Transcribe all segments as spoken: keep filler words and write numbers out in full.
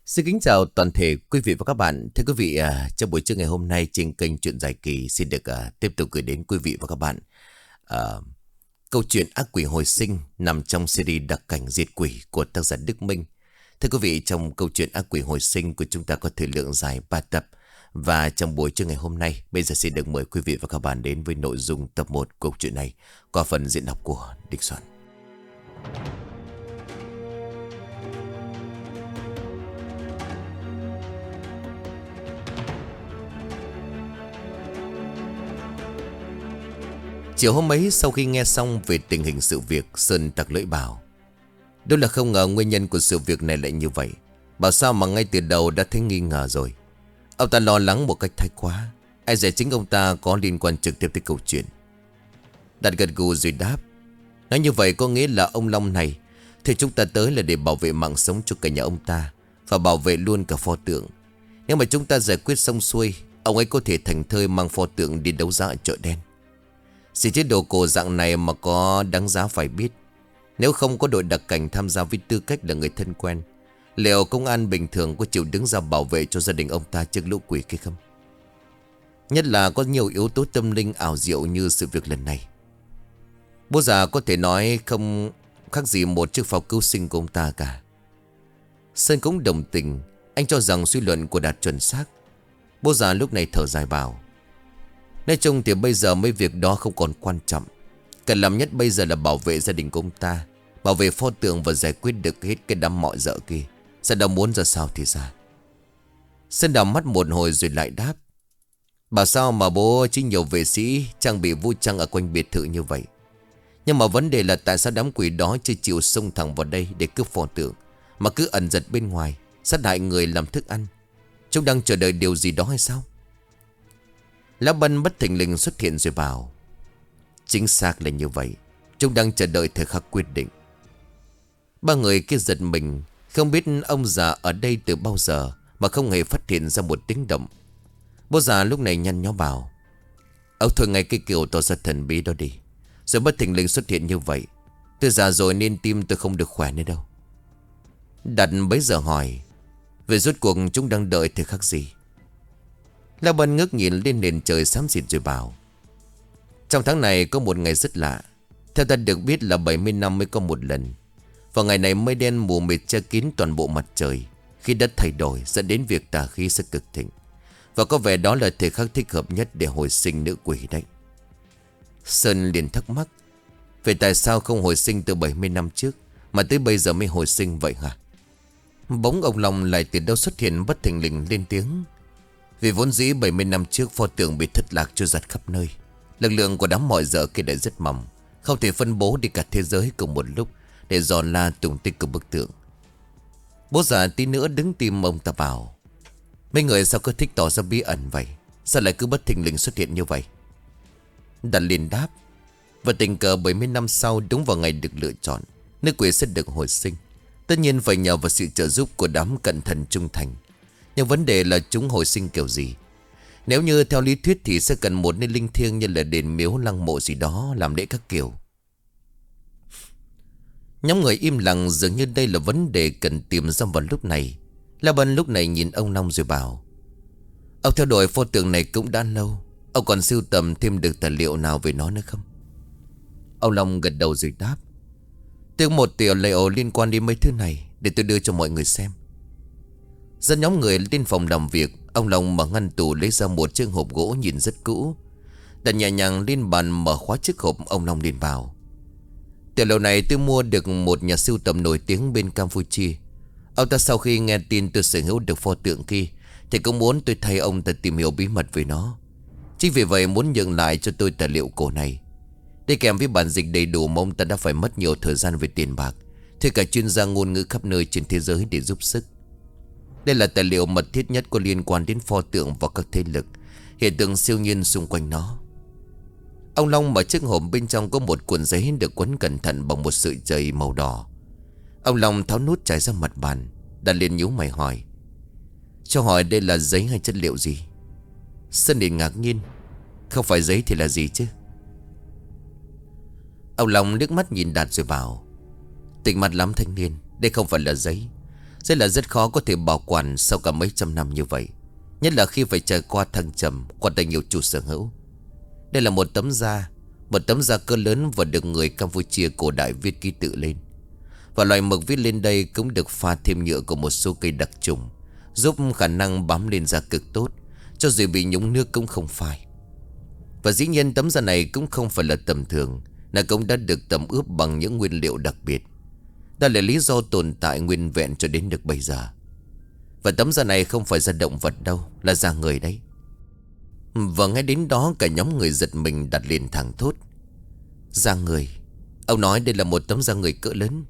Xin kính chào toàn thể quý vị và các bạn. Thưa quý vị, à, trong buổi trưa ngày hôm nay trên kênh Chuyện Dài Kỳ xin được à, tiếp tục gửi đến quý vị và các bạn à, câu chuyện Ác Quỷ Hồi Sinh nằm trong series Đặc Cảnh Diệt Quỷ của tác giả Đức Minh. Thưa quý vị, trong câu chuyện Ác Quỷ Hồi Sinh của chúng ta có thời lượng dài ba tập. Và trong buổi trưa ngày hôm nay, bây giờ xin được mời quý vị và các bạn đến với nội dung tập một câu chuyện này qua phần diễn đọc của Địch Soạn. Chiều hôm ấy sau khi nghe xong về tình hình sự việc, Sơn tặc lưỡi bảo: Đúng là không ngờ nguyên nhân của sự việc này lại như vậy. Bảo sao mà ngay từ đầu đã thấy nghi ngờ rồi. Ông ta lo lắng một cách thái quá. Ai dè chính ông ta có liên quan trực tiếp tới câu chuyện. Đạt gật gù rồi đáp: Nói như vậy có nghĩa là ông Long này thì chúng ta tới là để bảo vệ mạng sống cho cả nhà ông ta, và bảo vệ luôn cả pho tượng. Nếu mà chúng ta giải quyết xong xuôi, ông ấy có thể thành thơi mang pho tượng đi đấu giá ở chợ đen. Chỉ chế đồ cổ dạng này mà có đáng giá phải biết. Nếu không có đội đặc cảnh tham gia với tư cách là người thân quen, liệu công an bình thường có chịu đứng ra bảo vệ cho gia đình ông ta trước lũ quỷ kia không? Nhất là có nhiều yếu tố tâm linh ảo diệu như sự việc lần này. Bố già có thể nói không khác gì một chiếc phao cứu sinh của ông ta cả. Sơn cũng đồng tình. Anh cho rằng suy luận của Đạt chuẩn xác. Bố già lúc này thở dài bảo: Nói chung thì bây giờ mấy việc đó không còn quan trọng. Cần làm nhất bây giờ là bảo vệ gia đình của ông ta, bảo vệ pho tượng và giải quyết được hết cái đám mọi dợ kia. Sao đâu muốn ra sao thì ra. Sơn đào mắt một hồi rồi lại đáp: Bảo sao mà bố chỉ nhiều vệ sĩ trang bị vũ trang ở quanh biệt thự như vậy. Nhưng mà vấn đề là tại sao đám quỷ đó chưa chịu xông thẳng vào đây để cướp pho tượng, mà cứ ẩn giật bên ngoài, sát hại người làm thức ăn. Chúng đang chờ đợi điều gì đó hay sao? Lão Bân bất thình lình xuất hiện rồi bảo: Chính xác là như vậy. Chúng đang chờ đợi thời khắc quyết định. Ba người kia giật mình. Không biết ông già ở đây từ bao giờ mà không hề phát hiện ra một tiếng động. Bố già lúc này nhăn nhó bảo: Ông thôi ngay cái kiểu tỏ ra thần bí đó đi. Rồi bất thình lình xuất hiện như vậy. Tôi già rồi nên tim tôi không được khỏe nữa đâu. Đạt bấy giờ hỏi: Về rốt cuộc chúng đang đợi thời khắc gì? Lão Bân ngước nhìn lên nền trời xám xịt rồi bảo: Trong tháng này có một ngày rất lạ. Theo ta được biết là bảy mươi năm mới có một lần. Vào ngày này mây đen mù mịt che kín toàn bộ mặt trời. Khi đất thay đổi dẫn đến việc tà khí sẽ cực thịnh. Và có vẻ đó là thời khắc thích hợp nhất để hồi sinh nữ quỷ đấy. Sơn liền thắc mắc: Vậy tại sao không hồi sinh từ bảy mươi năm trước, mà tới bây giờ mới hồi sinh vậy hả? Bỗng ông Long lại từ đâu xuất hiện bất thình lình lên tiếng: Vì vốn dĩ bảy mươi năm trước pho tượng bị thất lạc trôi giặt khắp nơi. Lực lượng của đám mọi dợ kia đã rất mỏng, không thể phân bố đi cả thế giới cùng một lúc để dò la tung tích của bức tượng. Bố già tí nữa đứng tim ông ta bảo: Mấy người sao cứ thích tỏ ra bí ẩn vậy? Sao lại cứ bất thình lình xuất hiện như vậy? Đạt liền đáp: Và tình cờ bảy mươi năm sau, đúng vào ngày được lựa chọn, nữ quỷ sẽ được hồi sinh. Tất nhiên phải nhờ vào sự trợ giúp của đám cận thần trung thành. Nhưng vấn đề là chúng hồi sinh kiểu gì? Nếu như theo lý thuyết thì sẽ cần một nơi linh thiêng như là đền miếu lăng mộ gì đó làm lễ các kiểu. Nhóm người im lặng, dường như đây là vấn đề cần tìm ra vào lúc này. La Bân lúc này nhìn ông Long rồi bảo: Ông theo đuổi pho tượng này cũng đã lâu. Ông còn sưu tầm thêm được tài liệu nào về nó nữa không? Ông Long gật đầu rồi đáp: Tôi có một tiểu liệu liên quan đến mấy thứ này, để tôi đưa cho mọi người xem. Dẫn nhóm người lên phòng làm việc. Ông Long mở ngăn tủ lấy ra một chiếc hộp gỗ nhìn rất cũ. Đặt nhẹ nhàng lên bàn mở khóa chiếc hộp. Ông Long liền bảo: Tiểu liệu này tôi mua được một nhà sưu tầm nổi tiếng bên Campuchia. Ông ta sau khi nghe tin tôi sở hữu được pho tượng kia thì cũng muốn tôi thay ông ta tìm hiểu bí mật về nó. Chính vì vậy muốn nhượng lại cho tôi tài liệu cổ này. Đi kèm với bản dịch đầy đủ mà ông ta đã phải mất nhiều thời gian về tiền bạc, thuê cả chuyên gia ngôn ngữ khắp nơi trên thế giới để giúp sức. Đây là tài liệu mật thiết nhất có liên quan đến pho tượng và các thế lực, hiện tượng siêu nhiên xung quanh nó. Ông Long mở chiếc hộp, bên trong có một cuộn giấy được quấn cẩn thận bằng một sợi dây màu đỏ. Ông Long tháo nút trải ra mặt bàn. Đạt liền nhíu mày hỏi: Cho hỏi đây là giấy hay chất liệu gì? Sơn liền ngạc nhiên: Không phải giấy thì là gì chứ? Ông Long liếc mắt nhìn Đạt rồi bảo: Tỉnh mặt lắm thanh niên, đây không phải là giấy. Sẽ là rất khó có thể bảo quản sau cả mấy trăm năm như vậy. Nhất là khi phải trải qua thăng trầm, qua tay nhiều chủ sở hữu. Đây là một tấm da, một tấm da cỡ lớn và được người Campuchia cổ đại viết ký tự lên. Và loại mực viết lên đây cũng được pha thêm nhựa của một số cây đặc trùng, giúp khả năng bám lên da cực tốt, cho dù bị nhúng nước cũng không phai. Và dĩ nhiên tấm da này cũng không phải là tầm thường, nó cũng đã được tẩm ướp bằng những nguyên liệu đặc biệt. Đó là lý do tồn tại nguyên vẹn cho đến được bây giờ. Và tấm da này không phải da động vật đâu, là da người đấy. Và ngay đến đó cả nhóm người giật mình đặt liền thẳng thốt. Da người? Ông nói đây là một tấm da người cỡ lớn.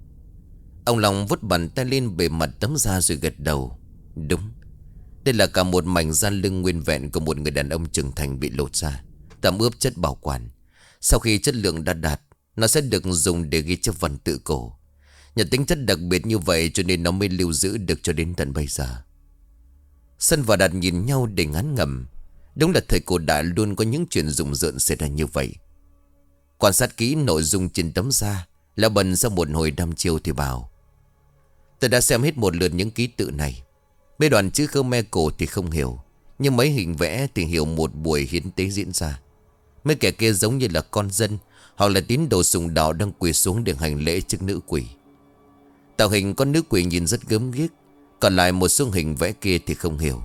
Ông Long vuốt bàn tay lên bề mặt tấm da rồi gật đầu. Đúng, đây là cả một mảnh da lưng nguyên vẹn của một người đàn ông trưởng thành bị lột ra, tẩm ướp chất bảo quản. Sau khi chất lượng đã đạt, nó sẽ được dùng để ghi chép văn tự cổ. Nhờ tính chất đặc biệt như vậy cho nên nó mới lưu giữ được cho đến tận bây giờ. Sân và Đạt nhìn nhau để ngán ngẩm. Đúng là thời cổ đại luôn có những chuyện rùng rợn xảy ra như vậy. Quan sát kỹ nội dung trên tấm da, Lão Bần sau một hồi đăm chiêu thì bảo: tôi đã xem hết một lượt những ký tự này. Mấy đoạn chữ Khmer cổ thì không hiểu, nhưng mấy hình vẽ thì hiểu một buổi hiến tế diễn ra. Mấy kẻ kia giống như là con dân, hoặc là tín đồ sùng đạo đang quỳ xuống để hành lễ trước nữ quỷ. Tạo hình con nữ quỷ nhìn rất gớm ghiếc, còn lại một số hình vẽ kia thì không hiểu.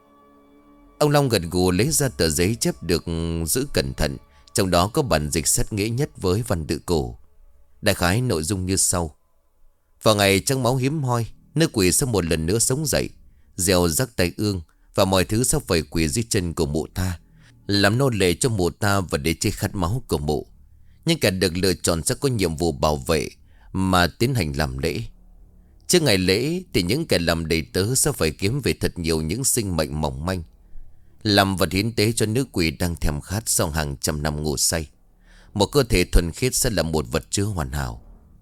Ông Long gật gù lấy ra tờ giấy chép được giữ cẩn thận, trong đó có bản dịch sát nghĩa nhất với văn tự cổ. Đại khái nội dung như sau: vào ngày trăng máu hiếm hoi, nữ quỷ sẽ một lần nữa sống dậy, gieo rắc tay ương, và mọi thứ sẽ phải quỳ dưới chân của mụ ta, làm nô lệ cho mụ ta và để chế khát máu của mụ. Nhưng kẻ được lựa chọn sẽ có nhiệm vụ bảo vệ mà tiến hành làm lễ. Trước ngày lễ thì những kẻ làm đầy tớ sẽ phải kiếm về thật nhiều những sinh mệnh mỏng manh, làm vật hiến tế cho nữ quỷ đang thèm khát sau hàng trăm năm ngủ say. Một cơ thể thuần khiết sẽ là một vật chứa hoàn hảo.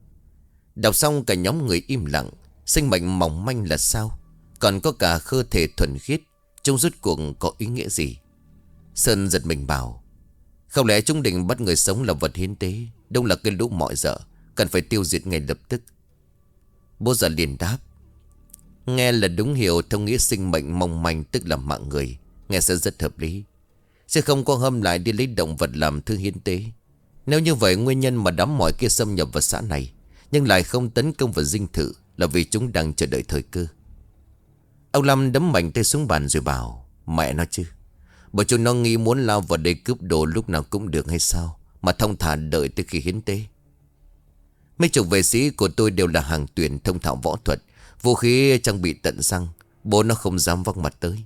Đọc xong cả nhóm người im lặng. Sinh mệnh mỏng manh là sao? Còn có cả cơ thể thuần khiết, chúng rốt cuộc có ý nghĩa gì? Sơn giật mình bảo: không lẽ chúng định bắt người sống là vật hiến tế? Đâu là cái lũ mọi dở, cần phải tiêu diệt ngay lập tức. Bố già liền đáp: nghe là đúng hiểu theo nghĩa sinh mệnh mong manh, tức là mạng người. Nghe sẽ rất hợp lý. Sẽ không có hâm lại đi lấy động vật làm thư hiến tế. Nếu như vậy, nguyên nhân mà đám mỏi kia xâm nhập vào xã này nhưng lại không tấn công vào dinh thự là vì chúng đang chờ đợi thời cơ. Ông Lâm đấm mạnh tay xuống bàn rồi bảo: mẹ nó chứ, bởi chúng nó nghĩ muốn lao vào đây cướp đồ lúc nào cũng được hay sao, mà thông thả đợi tới khi hiến tế. Mấy chục vệ sĩ của tôi đều là hàng tuyển thông thạo võ thuật, vũ khí trang bị tận răng, bố nó không dám văng mặt tới.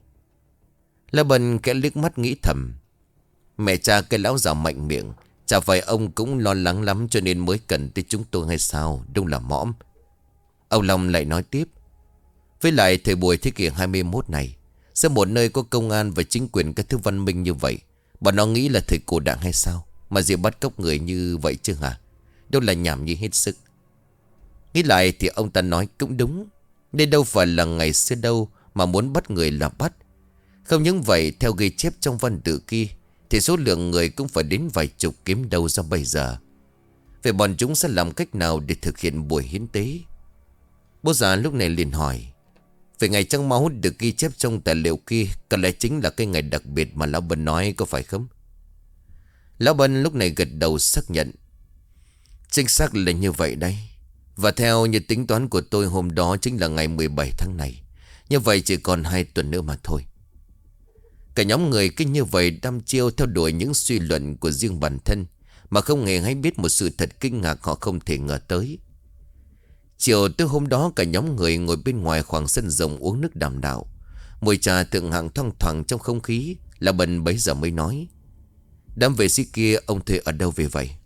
La Bần kẽ liếc mắt nghĩ thầm: mẹ cha cái lão già mạnh miệng, chả phải ông cũng lo lắng lắm cho nên mới cần tới chúng tôi hay sao? Đúng là mõm. Ông Long lại nói tiếp: với lại thời buổi thế kỷ hai mươi mốt này, sẽ một nơi có công an và chính quyền các thứ văn minh như vậy, bọn nó nghĩ là thời cổ đại hay sao mà dễ bắt cóc người như vậy chứ hả? Đâu là nhảm như hết sức. Nghĩ lại thì ông ta nói cũng đúng. Đây đâu phải là ngày xưa đâu mà muốn bắt người là bắt. Không những vậy, theo ghi chép trong văn tự kia thì số lượng người cũng phải đến vài chục, kiếm đâu ra bây giờ. Vậy bọn chúng sẽ làm cách nào để thực hiện buổi hiến tế? Bố già lúc này liền hỏi: về ngày trăng máu được ghi chép trong tài liệu kia, có lẽ chính là cái ngày đặc biệt mà Lão Bân nói, có phải không? Lão Bân lúc này gật đầu xác nhận: chính xác là như vậy đấy. Và theo như tính toán của tôi, hôm đó chính là ngày mười bảy tháng này. Như vậy chỉ còn hai tuần nữa mà thôi. Cả nhóm người cứ như vậy đăm chiêu theo đuổi những suy luận của riêng bản thân, mà không hề hay biết một sự thật kinh ngạc họ không thể ngờ tới. Chiều tới hôm đó, cả nhóm người ngồi bên ngoài khoảng sân rộng uống nước đàm đạo. Mùi trà thượng hạng thoang thoảng trong không khí. Là Bần bấy giờ mới nói: đám vệ sĩ kia ông thuê ở đâu về vậy?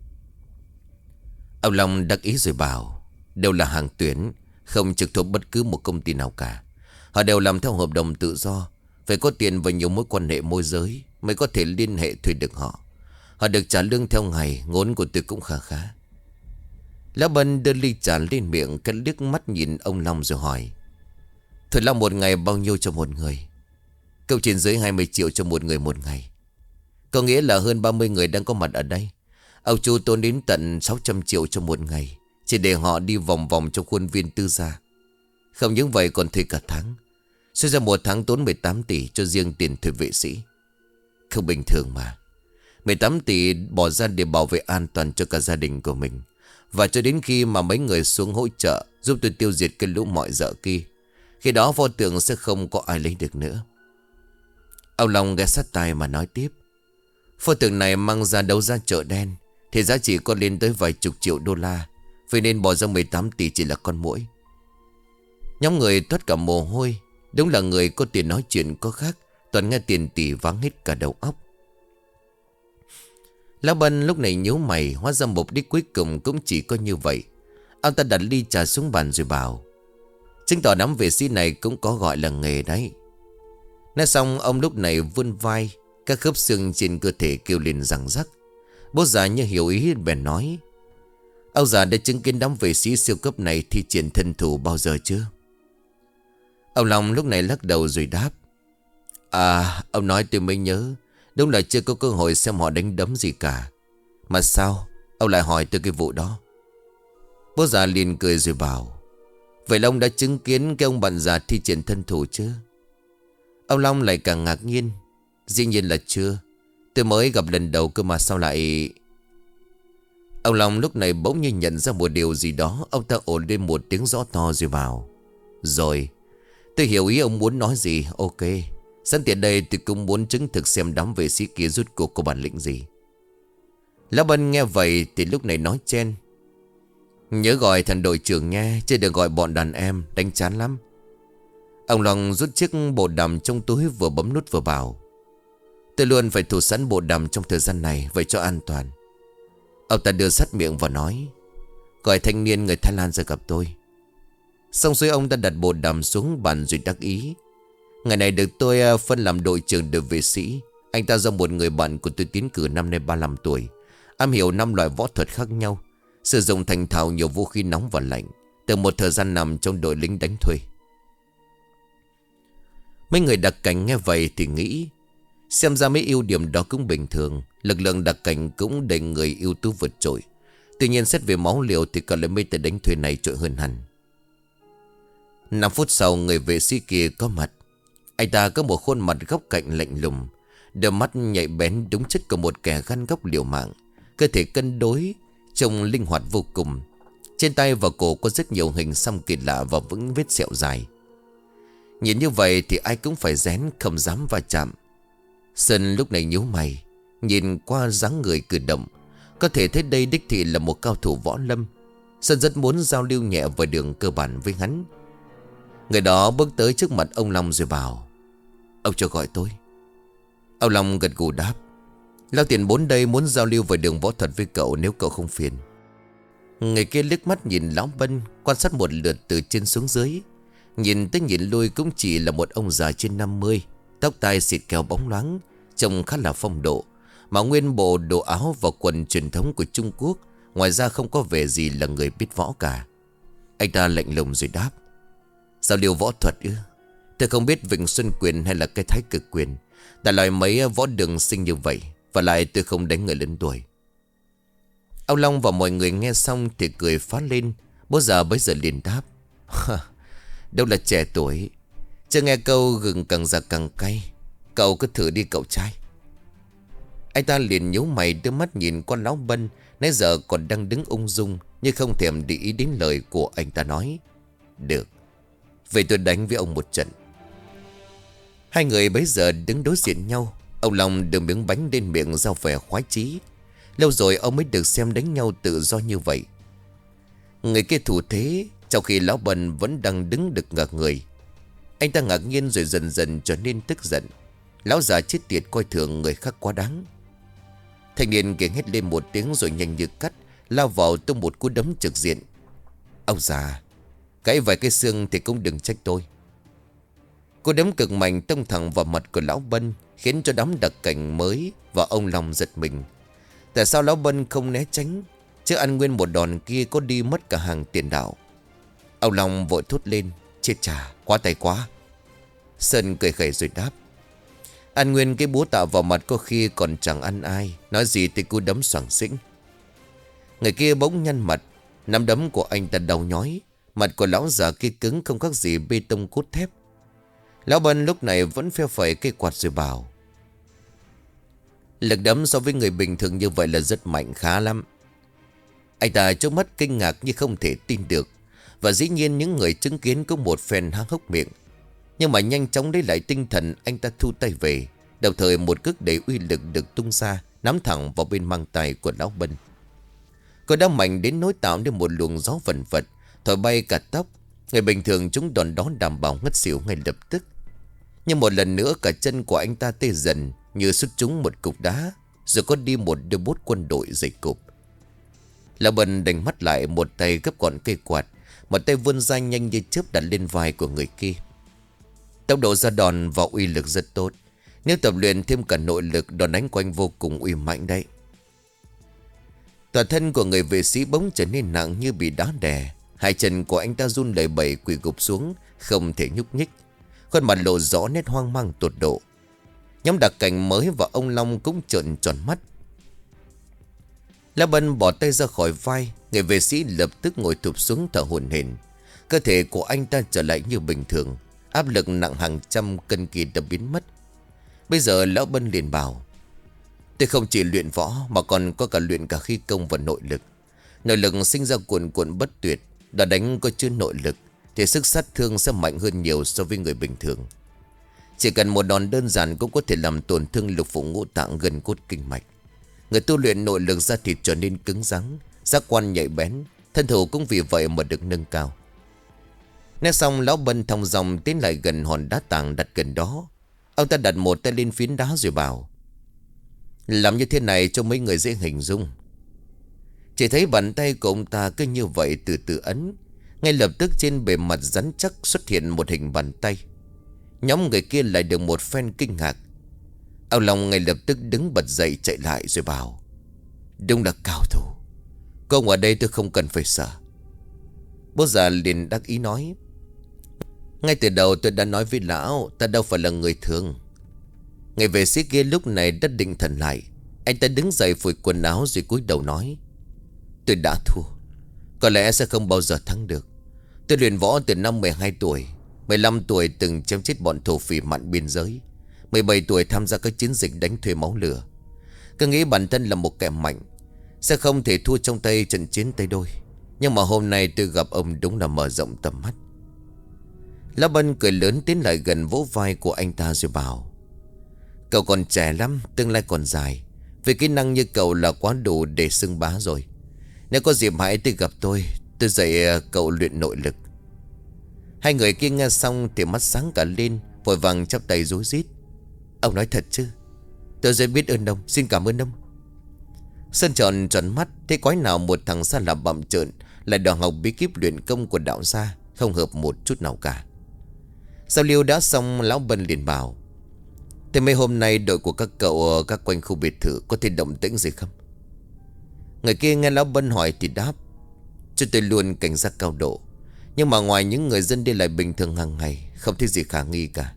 Ông Long đắc ý rồi bảo: đều là hàng tuyển, không trực thuộc bất cứ một công ty nào cả. Họ đều làm theo hợp đồng tự do, phải có tiền và nhiều mối quan hệ môi giới mới có thể liên hệ thuê được họ. Họ được trả lương theo ngày, ngốn của tôi cũng khá khá. Lão Bân đưa ly trà lên miệng, cất liếc mắt nhìn ông Long rồi hỏi: thôi là một ngày bao nhiêu cho một người? Câu trên dưới hai mươi triệu cho một người một ngày. Có nghĩa là hơn ba mươi người đang có mặt ở đây. Ông chú tốn đến tận sáu trăm triệu cho một ngày, chỉ để họ đi vòng vòng trong khuôn viên tư gia. Không những vậy còn thuê cả tháng. Suy ra một tháng tốn mười tám tỷ cho riêng tiền thuê vệ sĩ. Không bình thường mà. Mười tám tỷ bỏ ra để bảo vệ an toàn cho cả gia đình của mình. Và cho đến khi mà mấy người xuống hỗ trợ giúp tôi tiêu diệt cái lũ mọi dợ kia, khi đó pho tượng sẽ không có ai lấy được nữa. Ông Long ghé sát tai mà nói tiếp. Pho tượng này mang ra đấu giá chợ đen thì giá trị có lên tới vài chục triệu đô la. Vậy nên bỏ ra mười tám tỷ chỉ là con muỗi. Nhóm người toát cả mồ hôi. Đúng là người có tiền nói chuyện có khác. Toàn nghe tiền tỷ váng hết cả đầu óc. Lão Bân lúc này nhíu mày. Hóa ra mục đích cuối cùng cũng chỉ có như vậy. Ông ta đặt ly trà xuống bàn rồi bảo. Chứng tỏ đám vệ sĩ này cũng có gọi là nghề đấy. Nói xong ông lúc này vươn vai. Các khớp xương trên cơ thể kêu lên răng rắc. Bố già như hiểu ý bèn nói. Ông già đã chứng kiến đám vệ sĩ siêu cấp này thi triển thân thủ bao giờ chưa? Ông Long lúc này lắc đầu rồi đáp. À, ông nói tôi mới nhớ. Đúng là chưa có cơ hội xem họ đánh đấm gì cả. Mà sao ông lại hỏi tôi cái vụ đó? Bố già liền cười rồi bảo. Vậy là ông đã chứng kiến cái ông bạn già thi triển thân thủ chưa? Ông Long lại càng ngạc nhiên. Dĩ nhiên là chưa. Tôi mới gặp lần đầu cơ mà sao lại... Ông Long lúc này bỗng như nhận ra một điều gì đó. Ông ta ổn lên một tiếng rõ to rồi bảo. Rồi, tôi hiểu ý ông muốn nói gì. Ok, sẵn tiện đây tôi cũng muốn chứng thực xem đám vệ sĩ kia rút cuộc có bản lĩnh gì. Lão Bân nghe vậy thì lúc này nói chen. Nhớ gọi thằng đội trưởng nha, chứ đừng gọi bọn đàn em, đánh chán lắm. Ông Long rút chiếc bộ đàm trong túi vừa bấm nút vừa bảo. Tôi luôn phải thủ sẵn bộ đàm trong thời gian này, vậy cho an toàn. Ông ta đưa sát miệng và nói. Gọi thanh niên người Thái Lan ra gặp tôi. Xong xuôi ông ta đặt bộ đàm xuống bàn rồi đắc ý. Ngày này được tôi phân làm đội trưởng đội vệ sĩ. Anh ta do một người bạn của tôi tiến cử năm nay ba mươi lăm tuổi. Am hiểu năm loại võ thuật khác nhau. Sử dụng thành thạo nhiều vũ khí nóng và lạnh. Từ một thời gian nằm trong đội lính đánh thuê. Mấy người đặc cảnh nghe vậy thì nghĩ. Xem ra mấy ưu điểm đó cũng bình thường. Lực lượng đặc cảnh cũng đầy người ưu tú vượt trội. Tuy nhiên xét về máu liều thì còn lại mấy tên đánh thuê này trội hơn hẳn. Năm phút sau người vệ sĩ kia có mặt. Anh ta có một khuôn mặt góc cạnh lạnh lùng. Đôi mắt nhạy bén đúng chất của một kẻ gan góc liều mạng. Cơ thể cân đối, trông linh hoạt vô cùng. Trên tay và cổ có rất nhiều hình xăm kỳ lạ và vững vết sẹo dài. Nhìn như vậy thì ai cũng phải rén không dám va chạm. Sơn lúc này nhíu mày. Nhìn qua dáng người cử động, có thể thấy đây đích thị là một cao thủ võ lâm. Sơn rất muốn giao lưu nhẹ vào đường cơ bản với hắn. Người đó bước tới trước mặt ông Long rồi bảo. Ông cho gọi tôi. Ông Long gật gù đáp. Lão tiền bốn đây muốn giao lưu về đường võ thuật với cậu nếu cậu không phiền. Người kia liếc mắt nhìn lão Bân, quan sát một lượt từ trên xuống dưới. Nhìn tới nhìn lui cũng chỉ là một ông già trên năm mươi. Tóc tai xịt keo bóng loáng, trông khá là phong độ. Mà nguyên bộ đồ áo và quần truyền thống của Trung Quốc. Ngoài ra không có vẻ gì là người biết võ cả. Anh ta lạnh lùng rồi đáp. Giao lưu võ thuật ư? Tôi không biết Vịnh Xuân Quyền hay là cái Thái Cực Quyền. Tại loại mấy võ đường sinh như vậy. Và lại tôi không đánh người lớn tuổi. Ông Long và mọi người nghe xong thì cười phá lên. Bố già bấy giờ liền đáp. Đâu là trẻ tuổi. Chưa nghe câu gừng càng già càng cay. Cậu cứ thử đi cậu trai. Anh ta liền nhíu mày đưa mắt nhìn qua lão Bân. Nãy giờ còn đang đứng ung dung, nhưng không thèm để ý đến lời của anh ta nói. Được, vậy tôi đánh với ông một trận. Hai người bấy giờ đứng đối diện nhau. Ông Long đưa miếng bánh lên miệng giao vẻ khoái chí. Lâu rồi ông mới được xem đánh nhau tự do như vậy. Người kia thủ thế, trong khi lão Bân vẫn đang đứng được ngạc người. Anh ta ngạc nhiên rồi dần dần trở nên tức giận. Lão già chết tiệt coi thường người khác quá đáng. Thanh niên kia hét lên một tiếng rồi nhanh như cắt lao vào tung một cú đấm trực diện. Ông già, gãy vài cái xương thì cũng đừng trách tôi. Cú đấm cực mạnh tông thẳng vào mặt của lão Bân, khiến cho đám đặc cảnh mới và ông Long giật mình. Tại sao lão Bân không né tránh? Chứ ăn nguyên một đòn kia có đi mất cả hàng tiền đạo. Ông Long vội thốt lên. Chết chà, quá tay quá. Sơn cười khẩy rồi đáp. Ăn nguyên cái búa tạo vào mặt có khi còn chẳng ăn ai. Nói gì thì cú đấm xoảng xĩnh. Người kia bỗng nhăn mặt. Nắm đấm của anh ta đau nhói. Mặt của lão già kia cứng không khác gì bê tông cốt thép. Lão Bân lúc này vẫn phe phẩy cây quạt rồi bảo: lực đấm so với người bình thường như vậy là rất mạnh, khá lắm. Anh ta trước mắt kinh ngạc như không thể tin được. Và dĩ nhiên những người chứng kiến có một phen há hốc miệng. Nhưng mà nhanh chóng lấy lại tinh thần, anh ta thu tay về. Đồng thời một cước đầy uy lực được tung ra, nắm thẳng vào bên mang tay của lão Bân. Cô đã mạnh đến nỗi tạo nên một luồng gió vần vật, thổi bay cả tóc. Người bình thường chúng đòn đó đảm bảo ngất xỉu ngay lập tức. Nhưng một lần nữa cả chân của anh ta tê dần, như sút trúng một cục đá, rồi có đi một đôi bút quân đội dày cộp. Lão Bân đành mắt lại, một tay gấp gọn cây quạt, một tay vươn ra nhanh như chớp đặt lên vai của người kia. Tốc độ ra đòn và uy lực rất tốt. Nếu tập luyện thêm cả nội lực, đòn đánh của anh vô cùng uy mạnh đấy. Toàn thân của người vệ sĩ bỗng trở nên nặng như bị đá đè. Hai chân của anh ta run lẩy bẩy quỳ gục xuống, không thể nhúc nhích. Khuôn mặt lộ rõ nét hoang mang tột độ. Nhóm đặc cảnh mới và ông Long cũng trợn tròn mắt. Lão Bân bỏ tay ra khỏi vai. Người vệ sĩ lập tức ngồi thụp xuống thở hổn hển. Cơ thể của anh ta trở lại như bình thường. Áp lực nặng hàng trăm cân kỳ đã biến mất. Bây giờ Lão Bân liền bảo: tôi không chỉ luyện võ mà còn có cả luyện cả khí công và nội lực. Nội lực sinh ra cuồn cuộn bất tuyệt. Đã đánh có chứa nội lực thì sức sát thương sẽ mạnh hơn nhiều so với người bình thường. Chỉ cần một đòn đơn giản cũng có thể làm tổn thương lục phủ ngũ tạng, gần cốt kinh mạch. Người tu luyện nội lực ra thịt trở nên cứng rắn, giác quan nhạy bén, thân thủ cũng vì vậy mà được nâng cao. Nói xong Lão Bân thong dong tiến lại gần hòn đá tảng đặt gần đó. Ông ta đặt một tay lên phiến đá rồi bảo: làm như thế này cho mấy người dễ hình dung. Chỉ thấy bàn tay của ông ta cứ như vậy từ từ ấn. Ngay lập tức trên bề mặt rắn chắc xuất hiện một hình bàn tay. Nhóm người kia lại được một phen kinh ngạc. Ông Long ngay lập tức đứng bật dậy chạy lại rồi bảo: đúng là cao thủ. Có ông ở đây tôi không cần phải sợ. Bố già liền đắc ý nói: ngay từ đầu tôi đã nói với lão, ta đâu phải là người thường. Người vệ sĩ kia lúc này đã định thần lại. Anh ta đứng dậy phủi quần áo rồi cúi đầu nói: tôi đã thua. Có lẽ sẽ không bao giờ thắng được. Tôi luyện võ từ năm mười hai tuổi. Mười lăm tuổi từng chém chết bọn thổ phỉ mạn biên giới. Mười bảy tuổi tham gia các chiến dịch đánh thuê máu lửa. Cứ nghĩ bản thân là một kẻ mạnh, sẽ không thể thua trong tay trận chiến tay đôi. Nhưng mà hôm nay tôi gặp ông đúng là mở rộng tầm mắt. Lão Bân cười lớn tiến lại gần vỗ vai của anh ta rồi bảo: cậu còn trẻ lắm, tương lai còn dài. Vì kỹ năng như cậu là quá đủ để xưng bá rồi. Nếu có dịp hãy tới gặp tôi, tôi dạy cậu luyện nội lực. Hai người kia nghe xong thì mắt sáng cả lên, vội vàng chắp tay rối rít: ông nói thật chứ? Tôi rất biết ơn ông, xin cảm ơn ông. Sơn tròn tròn mắt, thế quái nào một thằng xa lạ bặm trợn lại đòi học bí kíp luyện công của đạo gia, không hợp một chút nào cả. Giao lưu đã xong, Lão Bân liền bảo: thế mấy hôm nay đội của các cậu ở các quanh khu biệt thự có thể động tĩnh gì không? Người kia nghe Lão Bân hỏi thì đáp: chúng tôi luôn cảnh giác cao độ. Nhưng mà ngoài những người dân đi lại bình thường hàng ngày, không thấy gì khả nghi cả.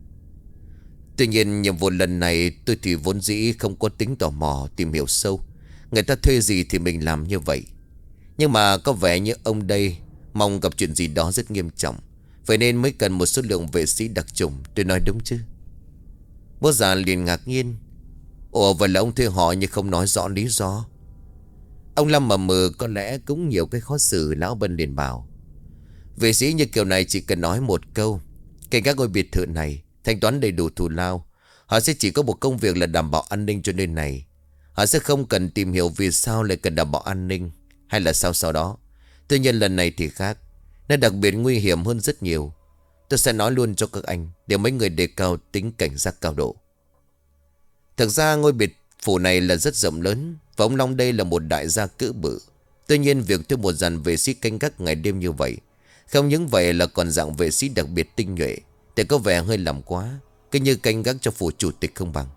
Tuy nhiên nhiệm vụ lần này tôi thì vốn dĩ không có tính tò mò tìm hiểu sâu. Người ta thuê gì thì mình làm như vậy. Nhưng mà có vẻ như ông đây mong gặp chuyện gì đó rất nghiêm trọng, vậy nên mới cần một số lượng vệ sĩ đặc chủng. Tôi nói đúng chứ? Bố già liền ngạc nhiên: ồ, vậy là ông thuê họ nhưng không nói rõ lý do. Ông Lâm mờ mờ có lẽ cũng nhiều cái khó xử. Lão Bân liền bảo: vệ sĩ như kiểu này chỉ cần nói một câu: cạnh các ngôi biệt thự này, thanh toán đầy đủ thù lao. Họ sẽ chỉ có một công việc là đảm bảo an ninh cho nên này. Họ sẽ không cần tìm hiểu vì sao lại cần đảm bảo an ninh, hay là sao sau đó. Tuy nhiên lần này thì khác, nó đặc biệt nguy hiểm hơn rất nhiều. Tôi sẽ nói luôn cho các anh, để mấy người đề cao tính cảnh giác cao độ. Thực ra ngôi biệt phủ này là rất rộng lớn, và ông Long đây là một đại gia cỡ bự. Tuy nhiên việc thuê một dàn vệ sĩ canh gác ngày đêm như vậy, không những vậy là còn dạng vệ sĩ đặc biệt tinh nhuệ, thì có vẻ hơi làm quá, cứ như canh gác cho phủ chủ tịch không bằng.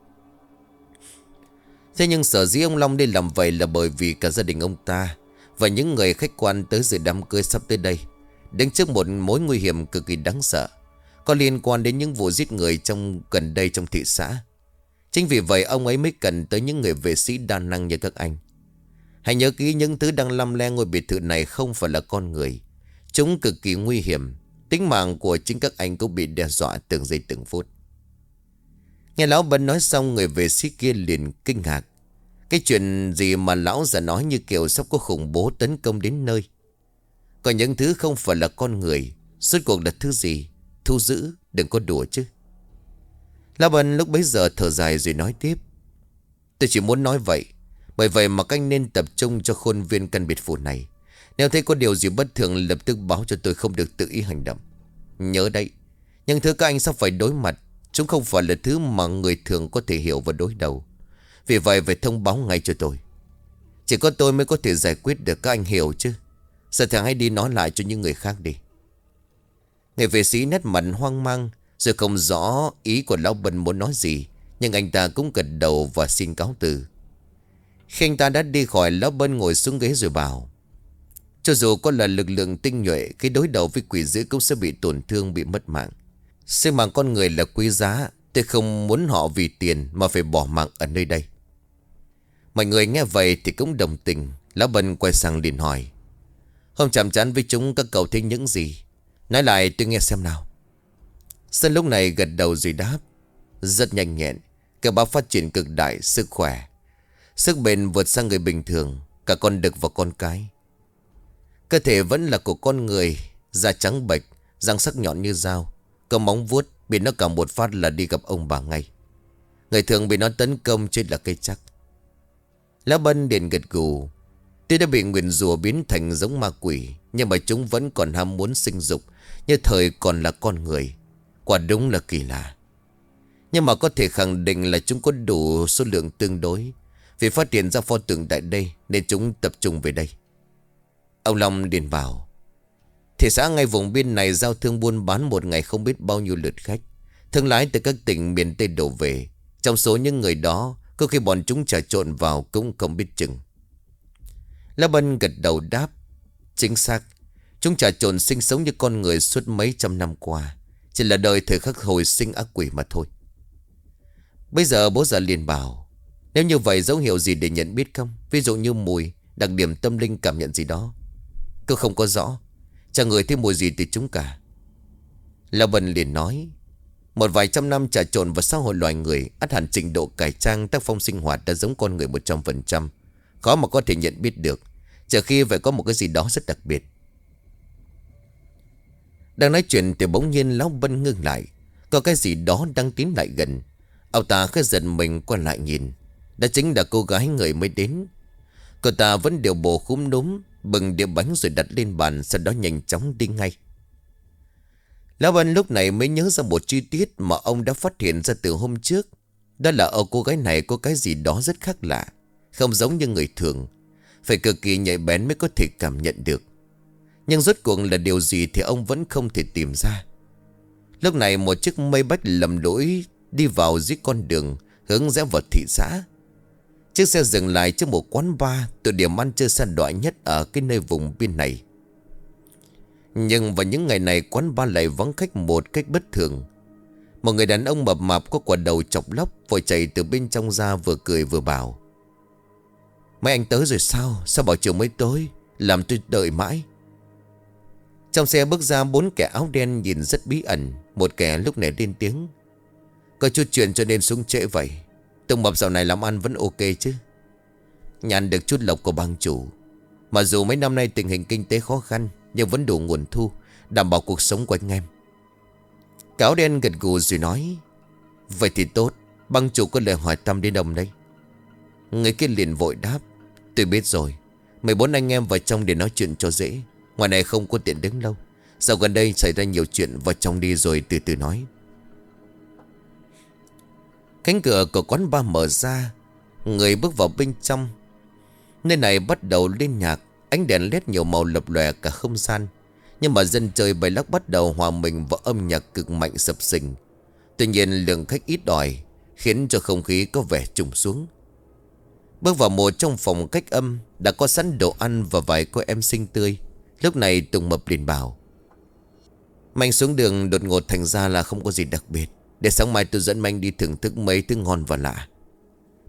Thế nhưng sở dĩ ông Long đi làm vậy là bởi vì cả gia đình ông ta và những người khách quan tới dự đám cưới sắp tới đây đứng trước một mối nguy hiểm cực kỳ đáng sợ, có liên quan đến những vụ giết người trong gần đây trong thị xã. Chính vì vậy ông ấy mới cần tới những người vệ sĩ đa năng như các anh. Hãy nhớ kỹ, những thứ đang lăm le ngôi biệt thự này không phải là con người. Chúng cực kỳ nguy hiểm. Tính mạng của chính các anh cũng bị đe dọa từng giây từng phút. Nghe lão Bân nói xong, người vệ sĩ kia liền kinh ngạc. Cái chuyện gì mà lão già nói như kiểu sắp có khủng bố tấn công đến nơi. Còn những thứ không phải là con người, suốt cuộc là thứ gì? Thu giữ, đừng có đùa chứ. Lão Bân lúc bấy giờ thở dài rồi nói tiếp. Tôi chỉ muốn nói vậy. Bởi vậy mà các anh nên tập trung cho khuôn viên căn biệt phủ này. Nếu thấy có điều gì bất thường, lập tức báo cho tôi, không được tự ý hành động. Nhớ đấy, những thứ các anh sắp phải đối mặt, chúng không phải là thứ mà người thường có thể hiểu và đối đầu. Vì vậy phải thông báo ngay cho tôi. Chỉ có tôi mới có thể giải quyết được, các anh hiểu chứ. Giờ thằng hãy đi nói lại cho những người khác đi. Người vệ sĩ nét mặt hoang mang, rồi không rõ ý của lão Bân muốn nói gì. Nhưng anh ta cũng gật đầu và xin cáo từ. Khi anh ta đã đi khỏi, lão Bân ngồi xuống ghế rồi bảo. Cho dù có là lực lượng tinh nhuệ, khi đối đầu với quỷ dữ cũng sẽ bị tổn thương, bị mất mạng. Sinh mạng con người là quý giá. Tôi không muốn họ vì tiền mà phải bỏ mạng ở nơi đây. Mọi người nghe vậy thì cũng đồng tình. Lão Bân quay sang liền hỏi. Hôm chạm trán với chúng các cậu thấy những gì? Nói lại tôi nghe xem nào. Sơn lúc này gật đầu rồi đáp. Rất nhanh nhẹn. Các bác phát triển cực đại, sức khỏe, sức bền vượt sang người bình thường. Cả con đực và con cái. Cơ thể vẫn là của con người. Da trắng bệch, răng sắc nhọn như dao, có móng vuốt, bị nó cầm một phát là đi gặp ông bà ngay. Người thường bị nó tấn công chết là cây chắc. Lão Bân liền gật gù. Tuy đã bị nguyền rủa biến thành giống ma quỷ, nhưng mà chúng vẫn còn ham muốn sinh dục, như thời còn là con người. Quả đúng là kỳ lạ. Nhưng mà có thể khẳng định là chúng có đủ số lượng tương đối. Vì phát hiện ra pho tượng tại đây nên chúng tập trung về đây. Ông Long điền bảo. Thị xã ngay vùng biên này giao thương buôn bán một ngày không biết bao nhiêu lượt khách. Thương lái từ các tỉnh miền Tây đổ về. Trong số những người đó, có khi bọn chúng trà trộn vào cũng không biết chừng. La Bân gật đầu đáp. Chính xác. Chúng trà trộn sinh sống như con người suốt mấy trăm năm qua. Chỉ là đời thời khắc hồi sinh ác quỷ mà thôi. Bây giờ bố già liền bảo. Nếu như vậy dấu hiệu gì để nhận biết không? Ví dụ như mùi, đặc điểm tâm linh, cảm nhận gì đó. Tôi không có rõ. Chẳng người thấy mùi gì từ chúng cả. La Bân liền nói. Một vài trăm năm trà trộn vào xã hội loài người, ắt hẳn trình độ cải trang, tác phong sinh hoạt đã giống con người một trăm phần trăm. Khó mà có thể nhận biết được, trừ khi phải có một cái gì đó rất đặc biệt. Đang nói chuyện thì bỗng nhiên lão Bân ngưng lại. Có cái gì đó đang tiến lại gần. Ông ta khẽ giật mình quay lại nhìn. Đó chính là cô gái người mới đến. Cô ta vẫn điều bộ khúm núm, bừng đĩa bánh rồi đặt lên bàn, sau đó nhanh chóng đi ngay. Lão Bân lúc này mới nhớ ra một chi tiết mà ông đã phát hiện ra từ hôm trước. Đó là ở cô gái này có cái gì đó rất khác lạ, không giống như người thường. Phải cực kỳ nhạy bén mới có thể cảm nhận được. Nhưng rốt cuộc là điều gì thì ông vẫn không thể tìm ra. Lúc này một chiếc mây bách lầm lỗi đi vào dưới con đường hướng rẽ vào thị xã. Chiếc xe dừng lại trước một quán bar, tụ điểm ăn chơi xa đọa nhất ở cái nơi vùng biên này. Nhưng vào những ngày này quán bar lại vắng khách một cách bất thường. Một người đàn ông mập mạp có quả đầu chọc lóc vội chạy từ bên trong ra, vừa cười vừa bảo. Mấy anh tới rồi sao? Sao bảo chiều mới tới? Làm tôi đợi mãi. Trong xe bước ra bốn kẻ áo đen nhìn rất bí ẩn. Một kẻ lúc này lên tiếng. Có chút chuyện cho nên xuống trễ vậy. Tùng mập dạo này làm ăn vẫn ok chứ? Nhàn được chút lộc của bang chủ. Mà dù mấy năm nay tình hình kinh tế khó khăn, nhưng vẫn đủ nguồn thu, đảm bảo cuộc sống của anh em. Cái áo đen gật gù rồi nói. Vậy thì tốt. Bang chủ có lời hỏi thăm đến ông đây. Người kia liền vội đáp. Tôi biết rồi. Mười bốn anh em vào trong để nói chuyện cho dễ. Ngoài này không có tiện đứng lâu. Dạo gần đây xảy ra nhiều chuyện, vào trong đi rồi từ từ nói. Cánh cửa của quán bar mở ra. Người bước vào bên trong. Nơi này bắt đầu lên nhạc. Ánh đèn led nhiều màu lập lòe cả không gian. Nhưng mà dân chơi bài lắc bắt đầu hòa mình vào âm nhạc cực mạnh sập sình. Tuy nhiên lượng khách ít ỏi, khiến cho không khí có vẻ trùng xuống. Bước vào một trong phòng cách âm, đã có sẵn đồ ăn và vài cô em xinh tươi. Lúc này Tùng Mập liền bảo. Mạnh xuống đường đột ngột thành ra là không có gì đặc biệt. Để sáng mai tôi dẫn Mạnh đi thưởng thức mấy thứ ngon và lạ.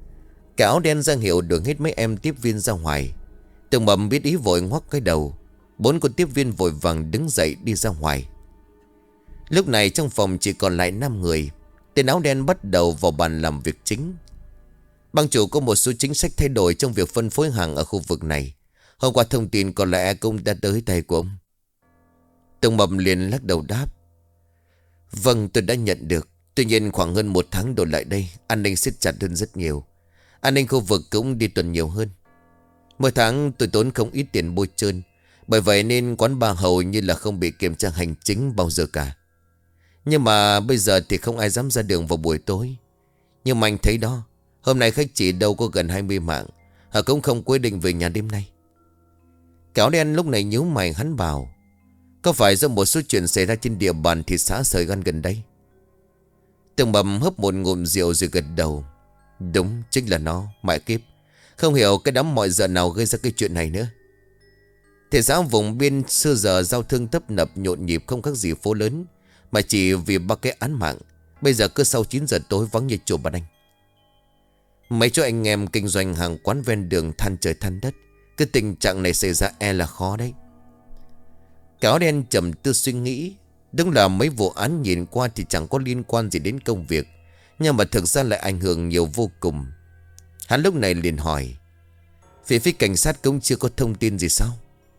Cái áo đen ra hiệu đuổi hết mấy em tiếp viên ra ngoài. Tùng Mập biết ý vội ngoắc cái đầu. Bốn cô tiếp viên vội vàng đứng dậy đi ra ngoài. Lúc này trong phòng chỉ còn lại năm người. Tên áo đen bắt đầu vào bàn làm việc chính. Bang chủ có một số chính sách thay đổi trong việc phân phối hàng ở khu vực này. Hôm qua thông tin có lẽ cũng đã tới tay của ông. Tùng Mập liền lắc đầu đáp: Vâng, tôi đã nhận được. Tuy nhiên khoảng hơn một tháng đổ lại đây, an ninh siết chặt hơn rất nhiều. An ninh khu vực cũng đi tuần nhiều hơn. Mỗi tháng tôi tốn không ít tiền bôi trơn. Bởi vậy nên quán bar hầu như là không bị kiểm tra hành chính bao giờ cả. Nhưng mà bây giờ thì không ai dám ra đường vào buổi tối. Nhưng mà anh thấy đó, hôm nay khách chỉ đâu có gần hai mươi mạng. Họ cũng không quyết định về nhà đêm nay. Cáo đen lúc này nhíu mày, hắn bảo: Có phải do một số chuyện xảy ra trên địa bàn thị xã Sởi Gan gần đây? Tùng Mập hớp một ngụm rượu rồi gật đầu: Đúng, chính là nó, mẹ kiếp. Không hiểu cái đám mọi giờ nào gây ra cái chuyện này nữa. Thị xã vùng biên xưa giờ giao thương tấp nập nhộn nhịp không khác gì phố lớn. Mà chỉ vì ba cái án mạng, bây giờ cứ sau chín giờ tối vắng như chùa Bà Đanh. Mấy chỗ anh em kinh doanh hàng quán ven đường than trời than đất. Cái tình trạng này xảy ra e là khó đấy. Cáo đen trầm tư suy nghĩ. Đúng là mấy vụ án nhìn qua thì chẳng có liên quan gì đến công việc, nhưng mà thực ra lại ảnh hưởng nhiều vô cùng. Hắn lúc này liền hỏi: Phía phía cảnh sát cũng chưa có thông tin gì sao?